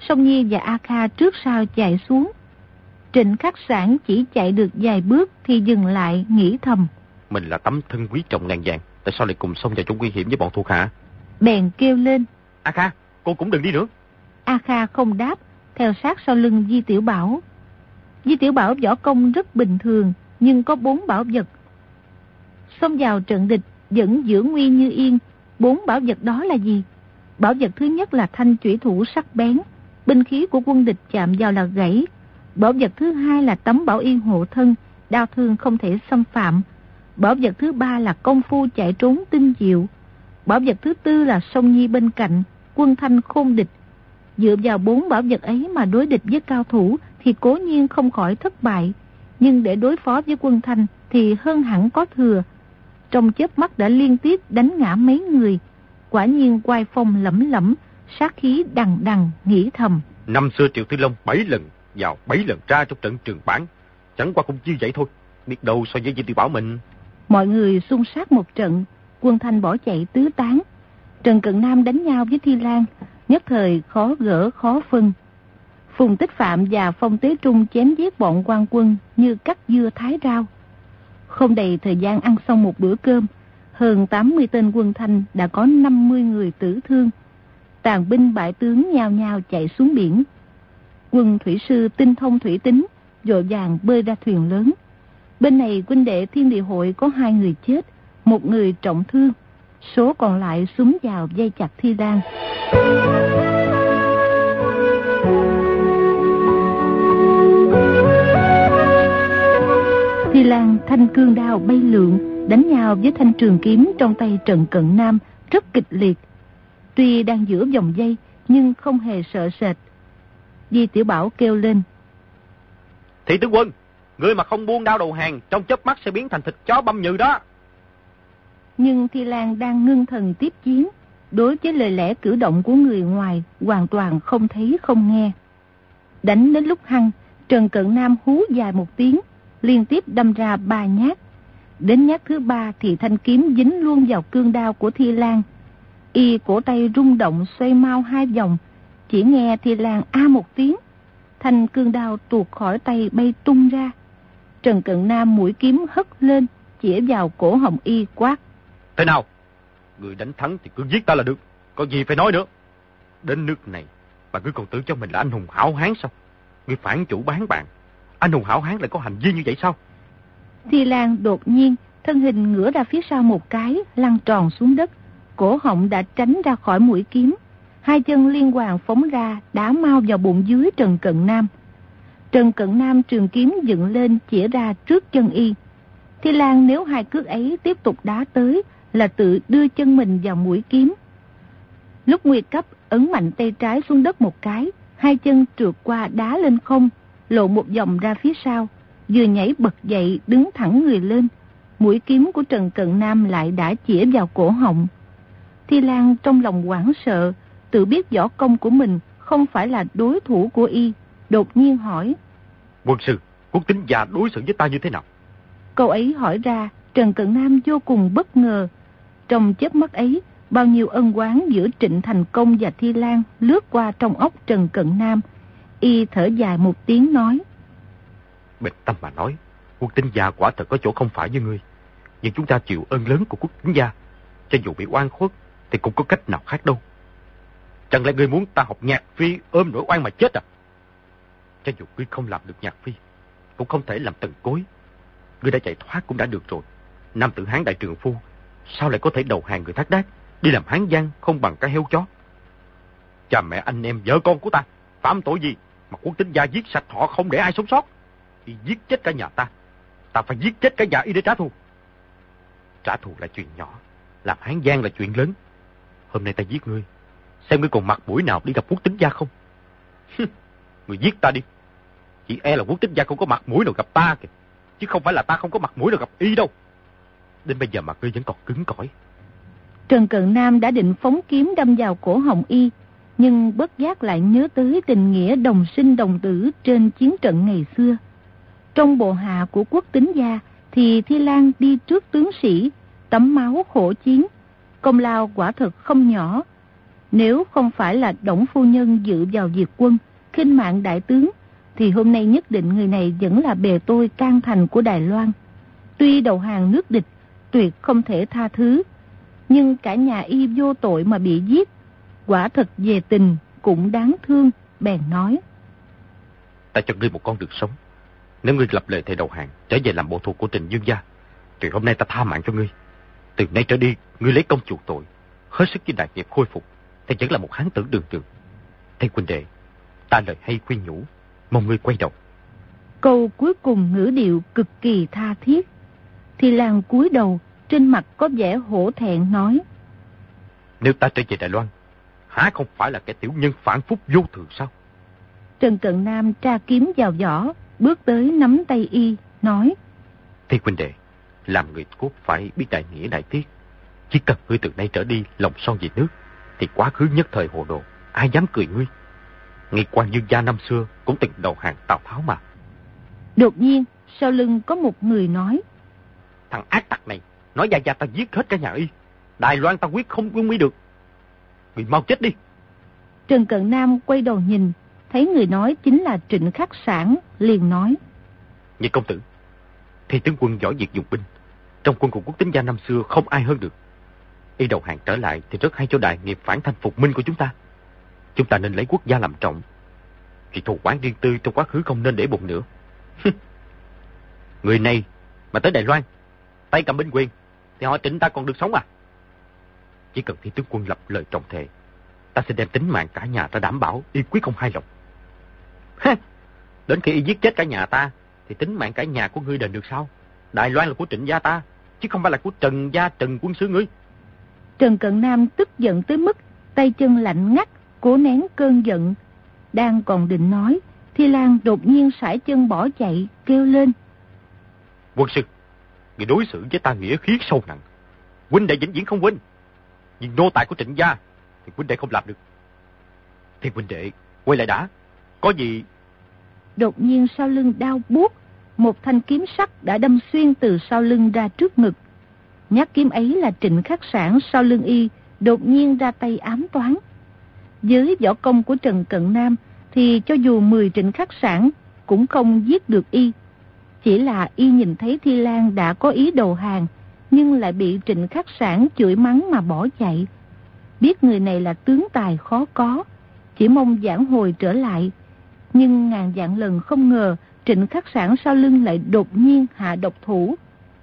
Song Nhi và A Kha trước sau chạy xuống. Trịnh Khắc Sản chỉ chạy được vài bước thì dừng lại nghĩ thầm. Mình là tấm thân quý trọng ngàn vàng, tại sao lại cùng xông vào chỗ nguy hiểm với bọn thuộc hạ? Bèn kêu lên. A Kha, cô cũng đừng đi nữa. A Kha không đáp, theo sát sau lưng Di Tiểu Bảo. Di Tiểu Bảo võ công rất bình thường, nhưng có bốn bảo vật. Xông vào trận địch vẫn giữ nguy như yên. Bốn bảo vật đó là gì? Bảo vật thứ nhất là thanh chủy thủ sắc bén, binh khí của quân địch chạm vào là gãy. Bảo vật thứ hai là tấm bảo yên hộ thân, đao thương không thể xâm phạm. Bảo vật thứ ba là công phu chạy trốn tinh diệu. Bảo vật thứ tư là Song Nhi bên cạnh, quân thanh khôn địch. Dựa vào bốn bảo vật ấy mà đối địch với cao thủ thì cố nhiên không khỏi thất bại, nhưng để đối phó với quân thanh thì hơn hẳn có thừa. Trong chớp mắt đã liên tiếp đánh ngã mấy người, quả nhiên oai phong lẫm lẫm, sát khí đằng đằng, nghĩ thầm. Năm xưa Triệu Tư Long bảy lần vào bảy lần ra trong trận Trường Bản, chẳng qua cũng như vậy thôi, biết đâu so với Di Tiểu Bảo mình. Mọi người xung sát một trận, quân thanh bỏ chạy tứ tán. Trần Cận Nam đánh nhau với Thi Lan, nhất thời khó gỡ khó phân. Phùng Tích Phạm và Phong Tế Trung chém giết bọn quan quân như cắt dưa thái rau. Không đầy thời gian ăn xong một bữa cơm, hơn tám mươi tên quân thanh đã có năm mươi người tử thương. Tàn binh bại tướng nhao nhao chạy xuống biển. Quân thủy sư tinh thông thủy tính, vội vàng bơi ra thuyền lớn. Bên này huynh đệ Thiên Địa Hội có hai người chết, một người trọng thương, số còn lại súng vào dây chặt Thi Lan. Thi Lan thanh cương đao bay lượn, đánh nhau với thanh trường kiếm trong tay Trần Cận Nam rất kịch liệt. Tuy đang giữa vòng dây nhưng không hề sợ sệt. Di Tiểu Bảo kêu lên. Thị tướng quân, người mà không buông đao đầu hàng, trong chớp mắt sẽ biến thành thịt chó băm nhừ đó. Nhưng Thi Lan đang ngưng thần tiếp chiến, đối với lời lẽ cử động của người ngoài hoàn toàn không thấy không nghe. Đánh đến lúc hăng, Trần Cận Nam hú dài một tiếng, liên tiếp đâm ra ba nhát. Đến nhát thứ ba thì thanh kiếm dính luôn vào cương đao của Thi Lan. Y cổ tay rung động xoay mau hai vòng, chỉ nghe Thi Lan a một tiếng, thanh cương đao tuột khỏi tay bay tung ra. Trần Cận Nam mũi kiếm hất lên, chĩa vào cổ họng Y quát. Thế nào? Người đánh thắng thì cứ giết ta là được, có gì phải nói nữa. Đến nước này mà cứ còn tưởng cho mình là anh hùng hảo hán sao? Người phản chủ bán bạn, anh hùng hảo hán lại có hành vi như vậy sao? Thi Lan đột nhiên thân hình ngửa ra phía sau một cái, lăn tròn xuống đất, cổ họng đã tránh ra khỏi mũi kiếm, hai chân liên hoàn phóng ra đá mau vào bụng dưới Trần Cận Nam. Trần Cận Nam trường kiếm dựng lên chĩa ra trước chân Y. Thi Lan nếu hai cước ấy tiếp tục đá tới là tự đưa chân mình vào mũi kiếm. Lúc nguy cấp ấn mạnh tay trái xuống đất một cái, hai chân trượt qua đá lên không, lộ một vòng ra phía sau, vừa nhảy bật dậy đứng thẳng người lên. Mũi kiếm của Trần Cận Nam lại đã chĩa vào cổ họng. Thi Lan trong lòng hoảng sợ, tự biết võ công của mình không phải là đối thủ của Y, đột nhiên hỏi. Quân sư, Quốc Tính Gia đối xử với ta như thế nào? Câu ấy hỏi ra, Trần Cận Nam vô cùng bất ngờ. Trong chớp mắt ấy, bao nhiêu ân oán giữa Trịnh Thành Công và Thi Lan lướt qua trong óc Trần Cận Nam. Y thở dài một tiếng nói. Bình tâm mà nói, Quốc Tính Gia quả thật có chỗ không phải với ngươi, nhưng chúng ta chịu ơn lớn của Quốc Tính Gia, cho dù bị oan khuất thì cũng có cách nào khác đâu. Chẳng lẽ ngươi muốn ta học nhạc phi ôm nỗi oan mà chết à? Cho dù ngươi không làm được nhạc phi, cũng không thể làm tần cối. Ngươi đã chạy thoát cũng đã được rồi. Nam tử Hán đại trường phu, sao lại có thể đầu hàng người thác đác, đi làm hán giang không bằng cái heo chó? Cha mẹ anh em vợ con của ta phạm tội gì mà Quốc Tính Gia giết sạch họ không để ai sống sót? Y giết chết cả nhà ta, ta phải giết chết cả nhà Y để trả thù. Trả thù là chuyện nhỏ, làm hán giang là chuyện lớn. Hôm nay ta giết ngươi, xem ngươi còn mặt mũi nào đi gặp Quốc Tính Gia không? Ngươi giết ta đi, chỉ e là Quốc Tính Gia không có mặt mũi nào gặp ta kìa, chứ không phải là ta không có mặt mũi nào gặp Y đâu. Đến bây giờ mà ngươi vẫn còn cứng cỏi. Trần Cận Nam đã định phóng kiếm đâm vào cổ họng Y, nhưng bất giác lại nhớ tới tình nghĩa đồng sinh đồng tử trên chiến trận ngày xưa. Trong bộ hạ của Quốc Tính Gia thì Thi Lan đi trước tướng sĩ, tấm máu khổ chiến, công lao quả thực không nhỏ. Nếu không phải là Đổng phu nhân dự vào diệt quân, khinh mạng đại tướng, thì hôm nay nhất định người này vẫn là bè tôi can thành của Đài Loan. Tuy đầu hàng nước địch, tuyệt không thể tha thứ, nhưng cả nhà y vô tội mà bị giết, quả thật về tình cũng đáng thương. Bèn nói: Ta cho ngươi một con đường sống. Nếu ngươi lập lời thề đầu hàng, trở về làm bộ thuộc của Trịnh Dương gia, thì hôm nay ta tha mạng cho ngươi. Từ nay trở đi, ngươi lấy công chuộc tội, hết sức với đại nghiệp khôi phục, thì vẫn là một hán tử đường đường. Thầy huynh đệ, ta lời hay khuyên nhủ, mong ngươi quay đầu. Câu cuối cùng ngữ điệu cực kỳ tha thiết. Thì Lan cúi đầu, trên mặt có vẻ hổ thẹn nói: Nếu ta trở về Đài Loan, há không phải là kẻ tiểu nhân phản phúc vô thường sao? Trần Cận Nam tra kiếm vào vỏ, bước tới nắm tay y, nói: Thầy huynh đệ, làm người cốt phải biết đại nghĩa đại tiết. Chỉ cần ngươi từ nay trở đi lòng son về nước, thì quá khứ nhất thời hồ đồ, ai dám cười ngươi. Ngay quan Dương gia năm xưa cũng từng đầu hàng Tào Tháo mà. Đột nhiên sau lưng có một người nói: Thằng ác tặc này nói gia gia ta giết hết cả nhà y, Đài Loan ta quyết không quân mỹ được. Người mau chết đi. Trần Cận Nam quay đầu nhìn, thấy người nói chính là Trịnh Khắc Sản, liền nói: Nhị công tử, thì tướng quân võ diệt dụng binh, trong quân của Quốc Tính gia năm xưa không ai hơn được. Y đầu hàng trở lại thì rất hay cho đại nghiệp phản thanh phục minh của chúng ta. Chúng ta nên lấy quốc gia làm trọng, chuyện thù oán riêng tư trong quá khứ không nên để bụng nữa. Người này mà tới Đài Loan, tay cầm binh quyền, thì họ Trịnh ta còn được sống à? Chỉ cần thi tướng quân lập lời trọng thề, ta sẽ đem tính mạng cả nhà ta đảm bảo, y quyết không hai lòng. Đến khi y giết chết cả nhà ta, thì tính mạng cả nhà của ngươi đền được sao? Đài Loan là của Trịnh gia ta, chứ không phải là của Trần gia Trần quân sứ ngươi. Trần Cận Nam tức giận tới mức tay chân lạnh ngắt, cố nén cơn giận. Đang còn định nói, Thi Lan đột nhiên sải chân bỏ chạy, kêu lên: Quân sư, người đối xử với ta nghĩa khí sâu nặng, huynh đệ vĩnh viễn không quên. Nhưng nô tài của Trịnh gia thì huynh đệ không làm được. Thì huynh đệ quay lại đã, có gì? Đột nhiên sau lưng đau buốt, một thanh kiếm sắt đã đâm xuyên từ sau lưng ra trước ngực. Nhát kiếm ấy là Trịnh Khắc Sản sau lưng y đột nhiên ra tay ám toán. Với võ công của Trần Cận Nam thì cho dù mười Trịnh Khắc Sản cũng không giết được y. Chỉ là y nhìn thấy Thi Lan đã có ý đầu hàng, nhưng lại bị Trịnh Khắc Sản chửi mắng mà bỏ chạy. Biết người này là tướng tài khó có, chỉ mong vãn hồi trở lại. Nhưng ngàn vạn lần không ngờ Trịnh Khắc Sản sau lưng lại đột nhiên hạ độc thủ.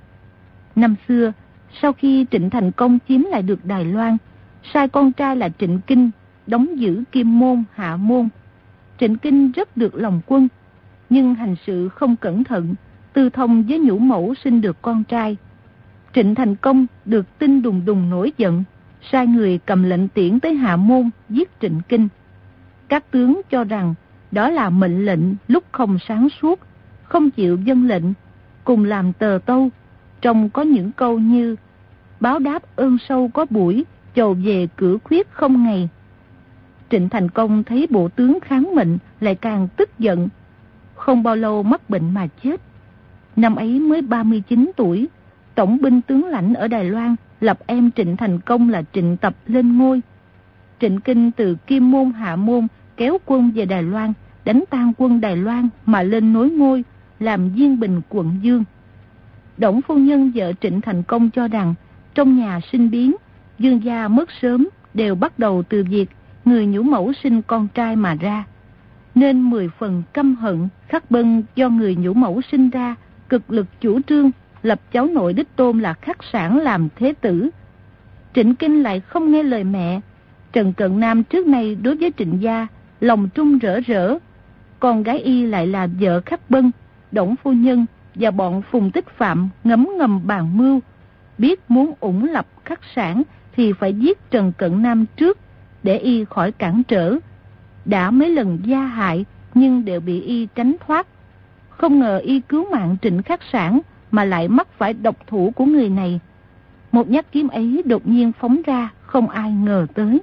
Năm xưa, sau khi Trịnh thành công chiếm lại được Đài Loan, sai con trai là Trịnh Kinh đóng giữ Kim Môn, Hạ Môn. Trịnh Kinh rất được lòng quân, nhưng hành sự không cẩn thận, tư thông với nhũ mẫu sinh được con trai. Trịnh thành công được tin đùng đùng nổi giận, sai người cầm lệnh tiễn tới Hạ Môn giết Trịnh Kinh. Các tướng cho rằng đó là mệnh lệnh lúc không sáng suốt, không chịu vâng lệnh, cùng làm tờ tâu. Trong có những câu như: báo đáp ơn sâu có buổi, chầu về cửa khuyết không ngày. Trịnh thành công thấy bộ tướng kháng mệnh lại càng tức giận, không bao lâu mắc bệnh mà chết. Năm ấy mới ba mươi chín tuổi, tổng binh tướng lãnh ở Đài Loan lập em Trịnh thành công là Trịnh Tập lên ngôi. Trịnh Kinh từ Kim Môn, Hạ Môn kéo quân về Đài Loan, đánh tan quân Đài Loan mà lên nối ngôi, làm Diên Bình quận Dương. Đổng phu nhân vợ Trịnh thành công cho rằng trong nhà sinh biến, Dương gia mất sớm đều bắt đầu từ việc người nhũ mẫu sinh con trai mà ra, nên mười phần căm hận Khắc Bân do người nhũ mẫu sinh ra, cực lực chủ trương lập cháu nội đích tôn là Khắc Sản làm thế tử. Trịnh Kinh lại không nghe lời mẹ. Trần Cận Nam trước nay đối với Trịnh gia lòng trung rỡ rỡ, con gái y lại là vợ Khắc Bân. Đổng phu nhân và bọn Phùng Tích Phạm ngấm ngầm bàn mưu, biết muốn ủng lập Khắc Sản thì phải giết Trần Cận Nam trước, để y khỏi cản trở. Đã mấy lần gia hại nhưng đều bị y tránh thoát. Không ngờ y cứu mạng Trịnh Khắc Sản mà lại mắc phải độc thủ của người này. Một nhát kiếm ấy đột nhiên phóng ra, không ai ngờ tới.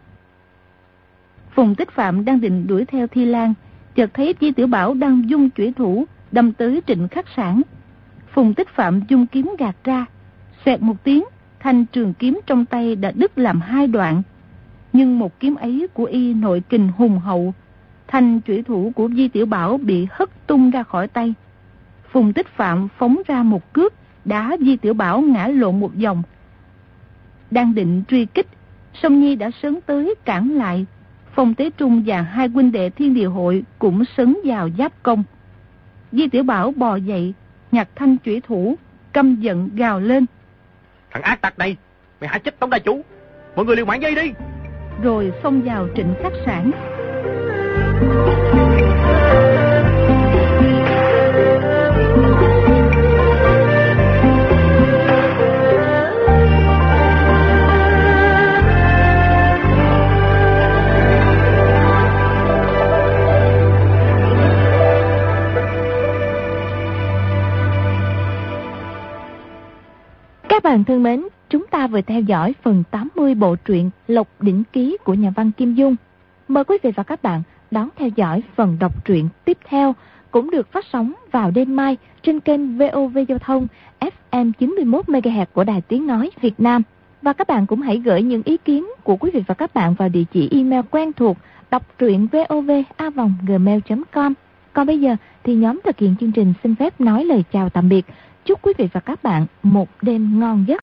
Phùng Tích Phạm đang định đuổi theo Thi Lan, chợt thấy Chi Tiểu Bảo đang dung chủy thủ đâm tới Trịnh Khắc Sản. Phùng Tích Phạm dung kiếm gạt ra, xẹt một tiếng, thanh trường kiếm trong tay đã đứt làm hai đoạn. Nhưng một kiếm ấy của y nội kình hùng hậu, thanh chủy thủ của Di Tiểu Bảo bị hất tung ra khỏi tay. Phùng Tích Phạm phóng ra một cước, đá Di Tiểu Bảo ngã lộn một vòng. Đang định truy kích, Song Nhi đã sấn tới cản lại. Phong Tế Trung và hai huynh đệ Thiên Địa Hội cũng sấn vào giáp công. Di Tiểu Bảo bò dậy, nhặt thanh chủy thủ, căm giận gào lên: Thằng ác tặc này, mày hại chết Tống đại chủ, mọi người liều mạng dây đi! Rồi xông vào Trịnh khách sạn. Các bạn thân mến, chúng ta vừa theo dõi phần tám mươi bộ truyện Lộc Đỉnh Ký của nhà văn Kim Dung. Mời quý vị và các bạn đón theo dõi phần đọc truyện tiếp theo, cũng được phát sóng vào đêm mai trên kênh vê o vê Giao thông ép em chín mươi mốt mê ga héc của Đài Tiếng Nói Việt Nam. Và các bạn cũng hãy gửi những ý kiến của quý vị và các bạn vào địa chỉ email quen thuộc đọc truyện vov a vòng gmail chấm com. Còn bây giờ thì nhóm thực hiện chương trình xin phép nói lời chào tạm biệt. Chúc quý vị và các bạn một đêm ngon giấc.